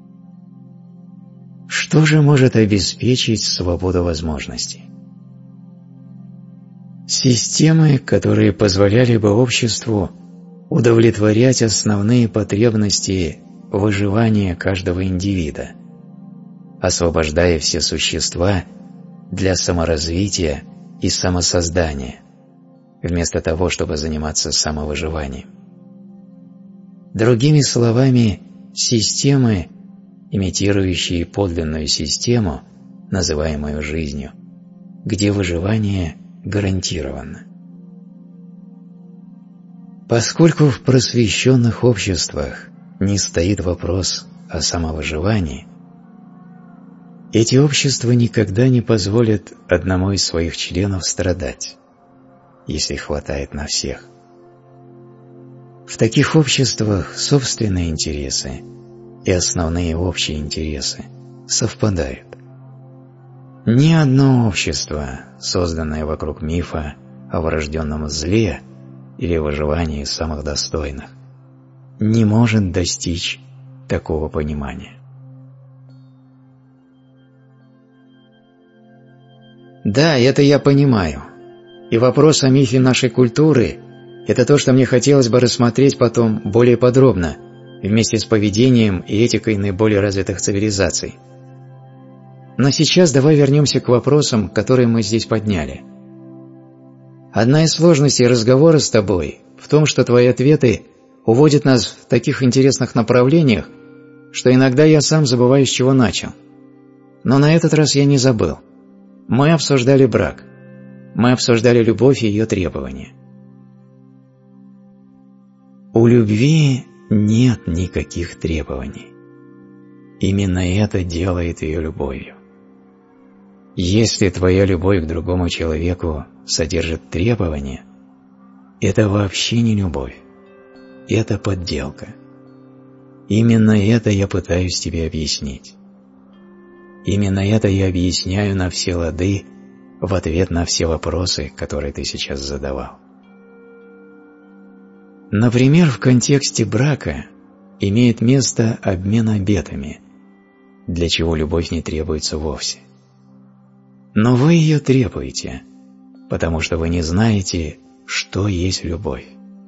Что же может обеспечить свободу возможностей? Системы, которые позволяли бы обществу удовлетворять основные потребности выживания каждого индивида, освобождая все существа для саморазвития и самосоздания, вместо того, чтобы заниматься самовыживанием. Другими словами, системы, имитирующие подлинную систему, называемую жизнью, где выживание гарантировано. Поскольку в просвещенных обществах не стоит вопрос о самовыживании, эти общества никогда не позволят одному из своих членов страдать, если хватает на всех. В таких обществах собственные интересы и основные общие интересы совпадают. Ни одно общество, созданное вокруг мифа о врожденном зле или выживании самых достойных, не может достичь такого понимания. Да, это я понимаю. И вопрос о мифе нашей культуры – это то, что мне хотелось бы рассмотреть потом более подробно, вместе с поведением и этикой наиболее развитых цивилизаций. Но сейчас давай вернемся к вопросам, которые мы здесь подняли. Одна из сложностей разговора с тобой в том, что твои ответы уводят нас в таких интересных направлениях, что иногда я сам забываю, с чего начал. Но на этот раз я не забыл. Мы обсуждали брак. Мы обсуждали любовь и ее требования. У любви нет никаких требований. Именно это делает ее любовью. Если твоя любовь к другому человеку содержит требования, это вообще не любовь. Это подделка. Именно это я пытаюсь тебе объяснить. Именно это я объясняю на все лады в ответ на все вопросы, которые ты сейчас задавал. Например, в контексте брака имеет место обмен обетами, для чего любовь не требуется вовсе. Но вы ее требуете, потому что вы не знаете, что есть любовь.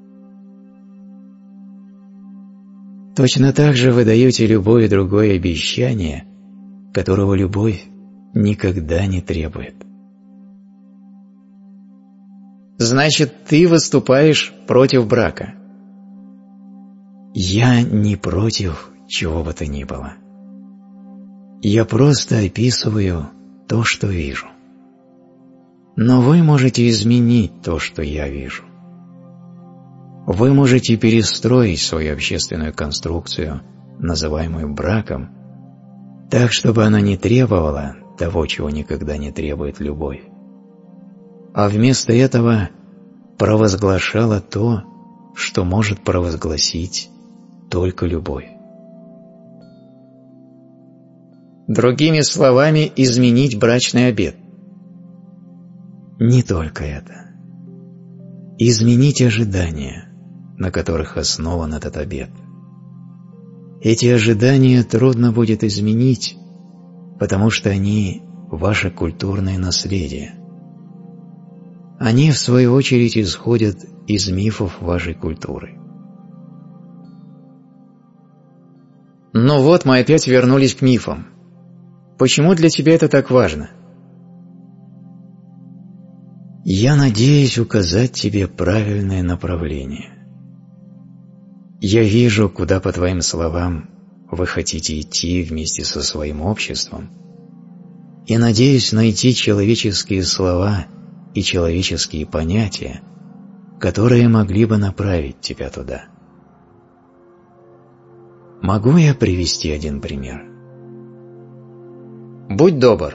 Точно так же вы даете любое другое обещание, которого любовь никогда не требует. Значит, ты выступаешь против брака? Я не против чего бы то ни было. Я просто описываю то, что вижу. Но вы можете изменить то, что я вижу. Вы можете перестроить свою общественную конструкцию, называемую браком, так, чтобы она не требовала того, чего никогда не требует любовь, а вместо этого провозглашала то, что может провозгласить только любовь. Другими словами, изменить брачный обет. Не только это. Изменить ожидания, на которых основан этот обет. Эти ожидания трудно будет изменить, потому что они ваше культурное наследие. Они, в свою очередь, исходят из мифов вашей культуры. Ну вот, мы опять вернулись к мифам. Почему для тебя это так важно? Я надеюсь указать тебе правильное направление. Я вижу, куда, по твоим словам, вы хотите идти вместе со своим обществом, и надеюсь найти человеческие слова и человеческие понятия, которые могли бы направить тебя туда. Могу я привести один пример? Будь добр.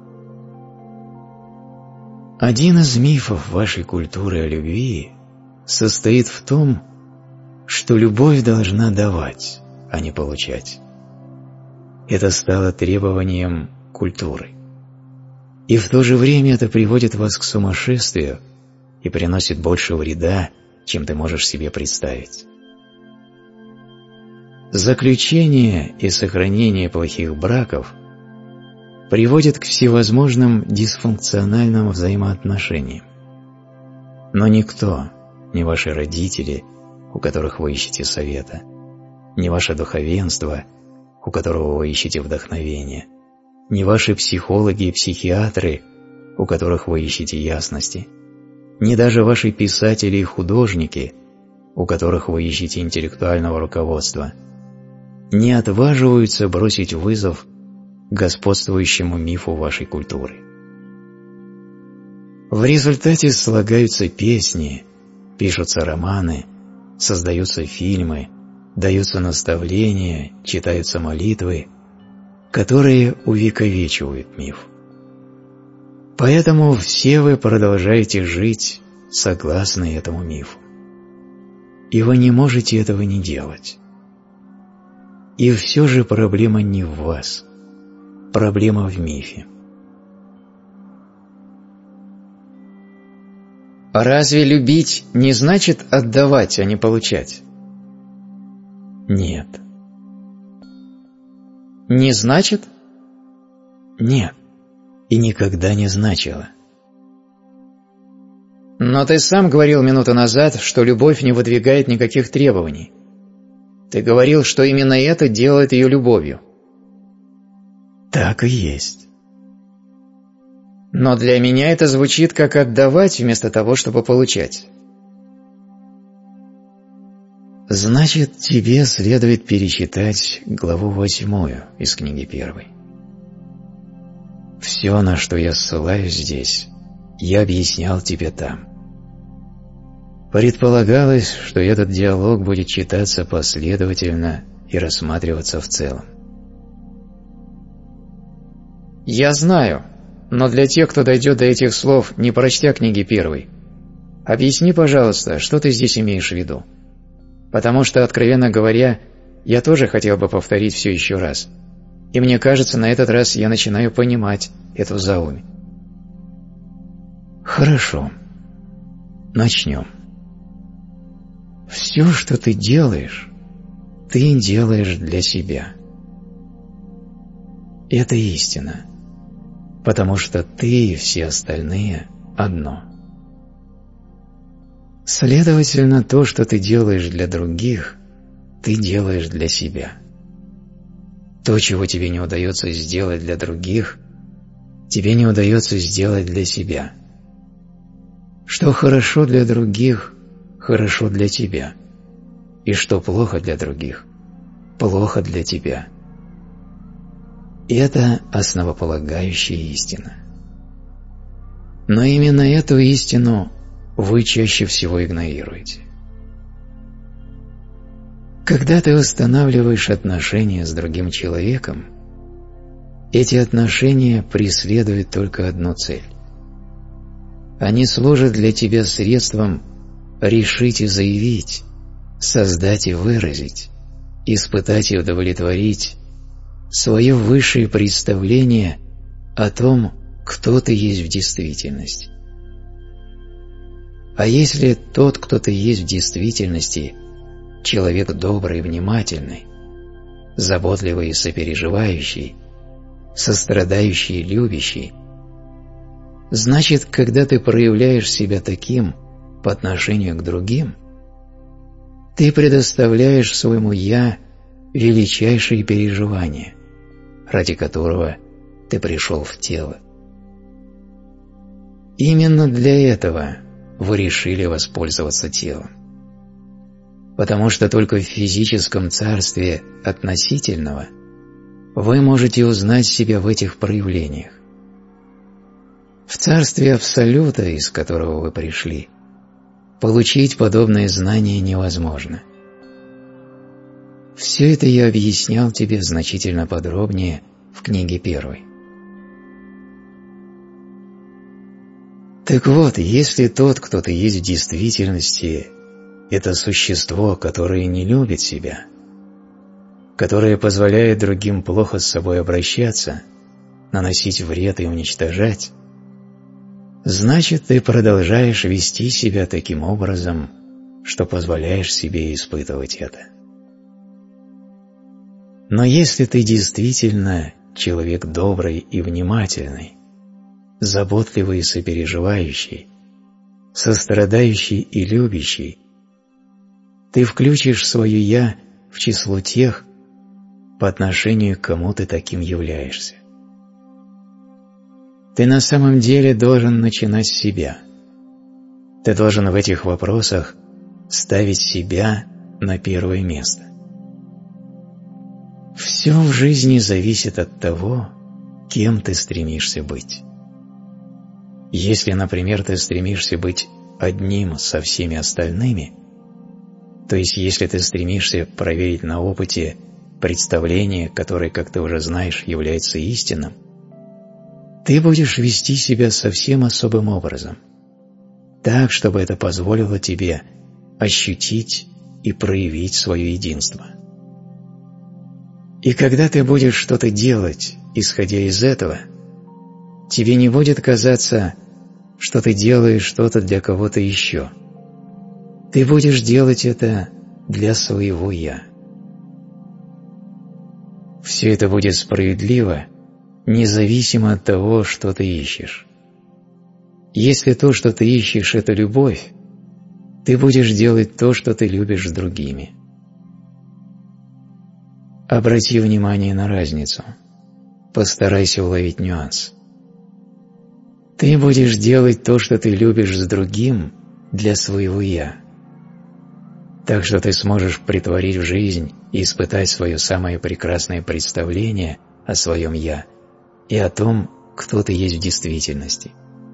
Один из мифов вашей культуры о любви состоит в том, что любовь должна давать, а не получать. Это стало требованием культуры. И в то же время это приводит вас к сумасшествию и приносит больше вреда, чем ты можешь себе представить. Заключение и сохранение плохих браков приводит к всевозможным дисфункциональным взаимоотношениям. Но никто, ни ваши родители, у которых вы ищете совета, ни ваше духовенство, у которого вы ищете вдохновения, ни ваши психологи и психиатры, у которых вы ищете ясности, ни даже ваши писатели и художники, у которых вы ищете интеллектуального руководства, не отваживаются бросить вызов господствующему мифу вашей культуры. В результате слагаются песни, пишутся романы, создаются фильмы, даются наставления, читаются молитвы, которые увековечивают миф. Поэтому все вы продолжаете жить согласно этому мифу. И вы не можете этого не делать. И все же проблема не в вас. Проблема в мифе. Разве любить не значит отдавать, а не получать? Нет. Не значит? Нет. И никогда не значило. Но ты сам говорил минуту назад, что любовь не выдвигает никаких требований. Ты говорил, что именно это делает ее любовью. Так и есть. Но для меня это звучит как отдавать вместо того, чтобы получать. Значит, тебе следует перечитать главу 8 из книги 1. Все, на что я ссылаюсь здесь, я объяснял тебе там. Предполагалось, что этот диалог будет читаться последовательно и рассматриваться в целом. Я знаю, но для тех, кто дойдет до этих слов, не прочтя книги 1, объясни, пожалуйста, что ты здесь имеешь в виду. Потому что, откровенно говоря, я тоже хотел бы повторить все еще раз. И мне кажется, на этот раз я начинаю понимать эту заумь. Хорошо. Начнем. Все, что ты делаешь для себя. Это истина, потому что ты и все остальные одно. Следовательно, то, что ты делаешь для других, ты делаешь для себя. То, чего тебе не удается сделать для других, тебе не удается сделать для себя. Что хорошо для других, хорошо для тебя. И что плохо для других, плохо для тебя. И это основополагающая истина. Но именно эту истину вы чаще всего игнорируете. Когда ты устанавливаешь отношения с другим человеком, эти отношения преследуют только одну цель. Они служат для тебя средством решить и заявить, создать и выразить, испытать и удовлетворить свое высшее представление о том, кто ты есть в действительности. А если тот, кто ты есть в действительности, человек добрый и внимательный, заботливый и сопереживающий, сострадающий и любящий, значит, когда ты проявляешь себя таким по отношению к другим, ты предоставляешь своему «я» величайшие переживания, ради которого ты пришел в тело. Именно для этого вы решили воспользоваться телом. потому что только в физическом царстве относительного вы можете узнать себя в этих проявлениях. В царстве Абсолюта, из которого вы пришли, получить подобное знание невозможно. Все это я объяснял тебе значительно подробнее в книге 1. Так вот, если тот, кто ты есть в действительности, это существо, которое не любит себя, которое позволяет другим плохо с собой обращаться, наносить вред и уничтожать, значит, ты продолжаешь вести себя таким образом, что позволяешь себе испытывать это. Но если ты действительно человек добрый и внимательный, заботливый и сопереживающий, сострадающий и любящий, ты включишь свое «я» в число тех, по отношению к кому ты таким являешься. Ты на самом деле должен начинать с себя. Ты должен в этих вопросах ставить себя на первое место. Все в жизни зависит от того, кем ты стремишься быть. Если, например, ты стремишься быть одним со всеми остальными, то есть если ты стремишься проверить на опыте представление, которое, как ты уже знаешь, является истинным, ты будешь вести себя совсем особым образом, так, чтобы это позволило тебе ощутить и проявить свое единство. И когда ты будешь что-то делать, исходя из этого, тебе не будет казаться, что ты делаешь что-то для кого-то еще. Ты будешь делать это для своего «я». Все это будет справедливо, независимо от того, что ты ищешь. Если то, что ты ищешь, это любовь, ты будешь делать то, что ты любишь с другими. Обрати внимание на разницу. Постарайся уловить нюанс. Ты будешь делать то, что ты любишь с другим, для своего «я». Так что ты сможешь претворить в жизнь и испытать свое самое прекрасное представление о своем «я» и о том, кто ты есть в действительности.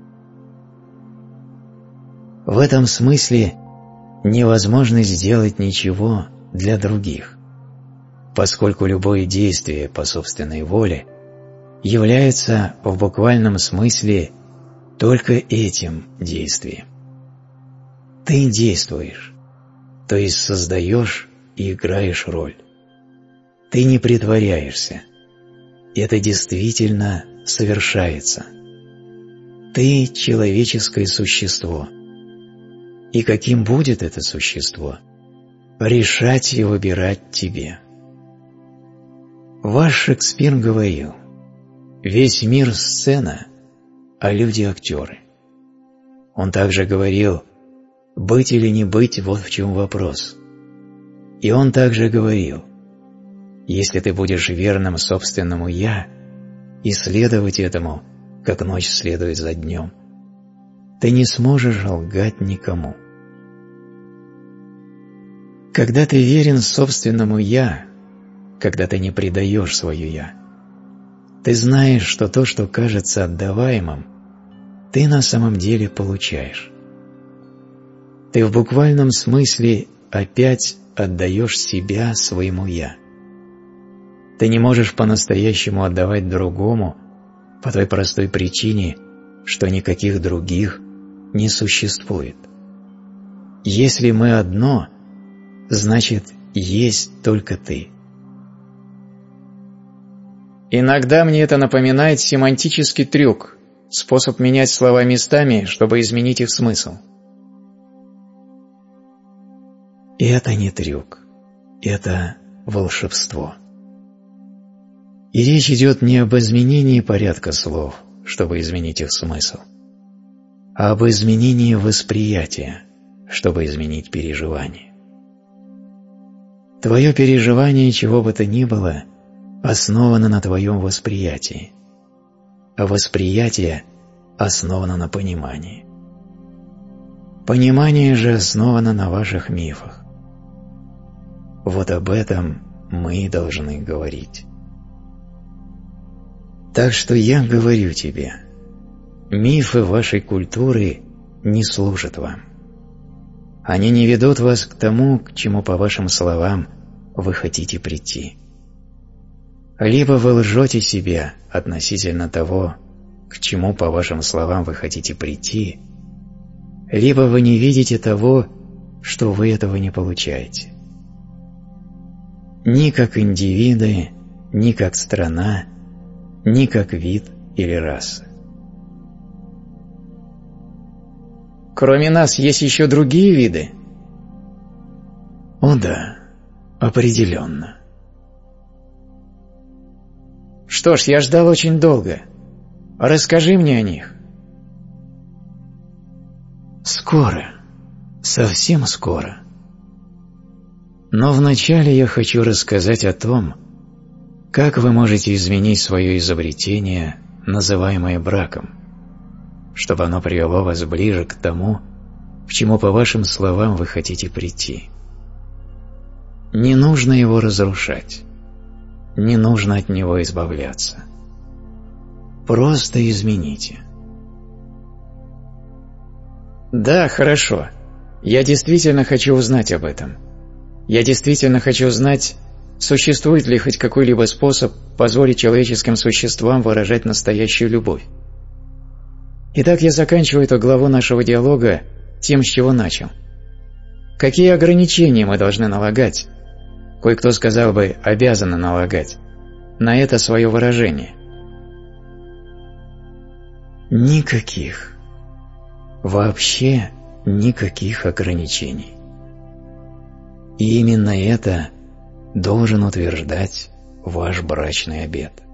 В этом смысле невозможно сделать ничего для других, поскольку любое действие по собственной воле является в буквальном смысле только этим действием. Ты действуешь, то есть создаешь и играешь роль. Ты не притворяешься. Это действительно совершается. Ты человеческое существо. И каким будет это существо, решать и выбирать тебе. Ваш Шекспир говорил: «Весь мир – сцена, а люди – актеры». Он также говорил: «Быть или не быть – вот в чем вопрос». И он также говорил: «Если ты будешь верным собственному «я» и следовать этому, как ночь следует за днем, ты не сможешь лгать никому». Когда ты верен собственному «я», когда ты не предаешь свое «я», ты знаешь, что то, что кажется отдаваемым, ты на самом деле получаешь. Ты в буквальном смысле опять отдаешь себя своему «я». Ты не можешь по-настоящему отдавать другому по той простой причине, что никаких других не существует. Если мы одно, значит, есть только ты. Иногда мне это напоминает семантический трюк, способ менять слова местами, чтобы изменить их смысл. И это не трюк, это волшебство. И речь идет не об изменении порядка слов, чтобы изменить их смысл, а об изменении восприятия, чтобы изменить переживание. Твое переживание, чего бы то ни было, основано на твоем восприятии, а восприятие основано на понимании. Понимание же основано на ваших мифах. вот об этом мы и должны говорить. Так что я говорю тебе, мифы вашей культуры не служат вам. Они не ведут вас к тому, к чему, по вашим словам, вы хотите прийти. Либо вы лжете себе относительно того, к чему, по вашим словам, вы хотите прийти, либо вы не видите того, что вы этого не получаете. Ни как индивиды, ни как страна, ни как вид или раса. Кроме нас есть еще другие виды? О да, определенно. Что ж, я ждал очень долго. Расскажи мне о них. Скоро, совсем скоро. Но вначале я хочу рассказать о том, как вы можете изменить свое изобретение, называемое браком, чтобы оно привело вас ближе к тому, к чему, по вашим словам, вы хотите прийти. Не нужно его разрушать, не нужно от него избавляться. Просто измените. Да, хорошо. Я действительно хочу узнать об этом. Я действительно хочу знать, существует ли хоть какой-либо способ позволить человеческим существам выражать настоящую любовь. Итак, я заканчиваю эту главу нашего диалога тем, с чего начал. Какие ограничения мы должны налагать, кое-кто сказал бы, обязаны налагать, на это свое выражение? Никаких. Вообще никаких ограничений. И именно это должен утверждать ваш брачный обет.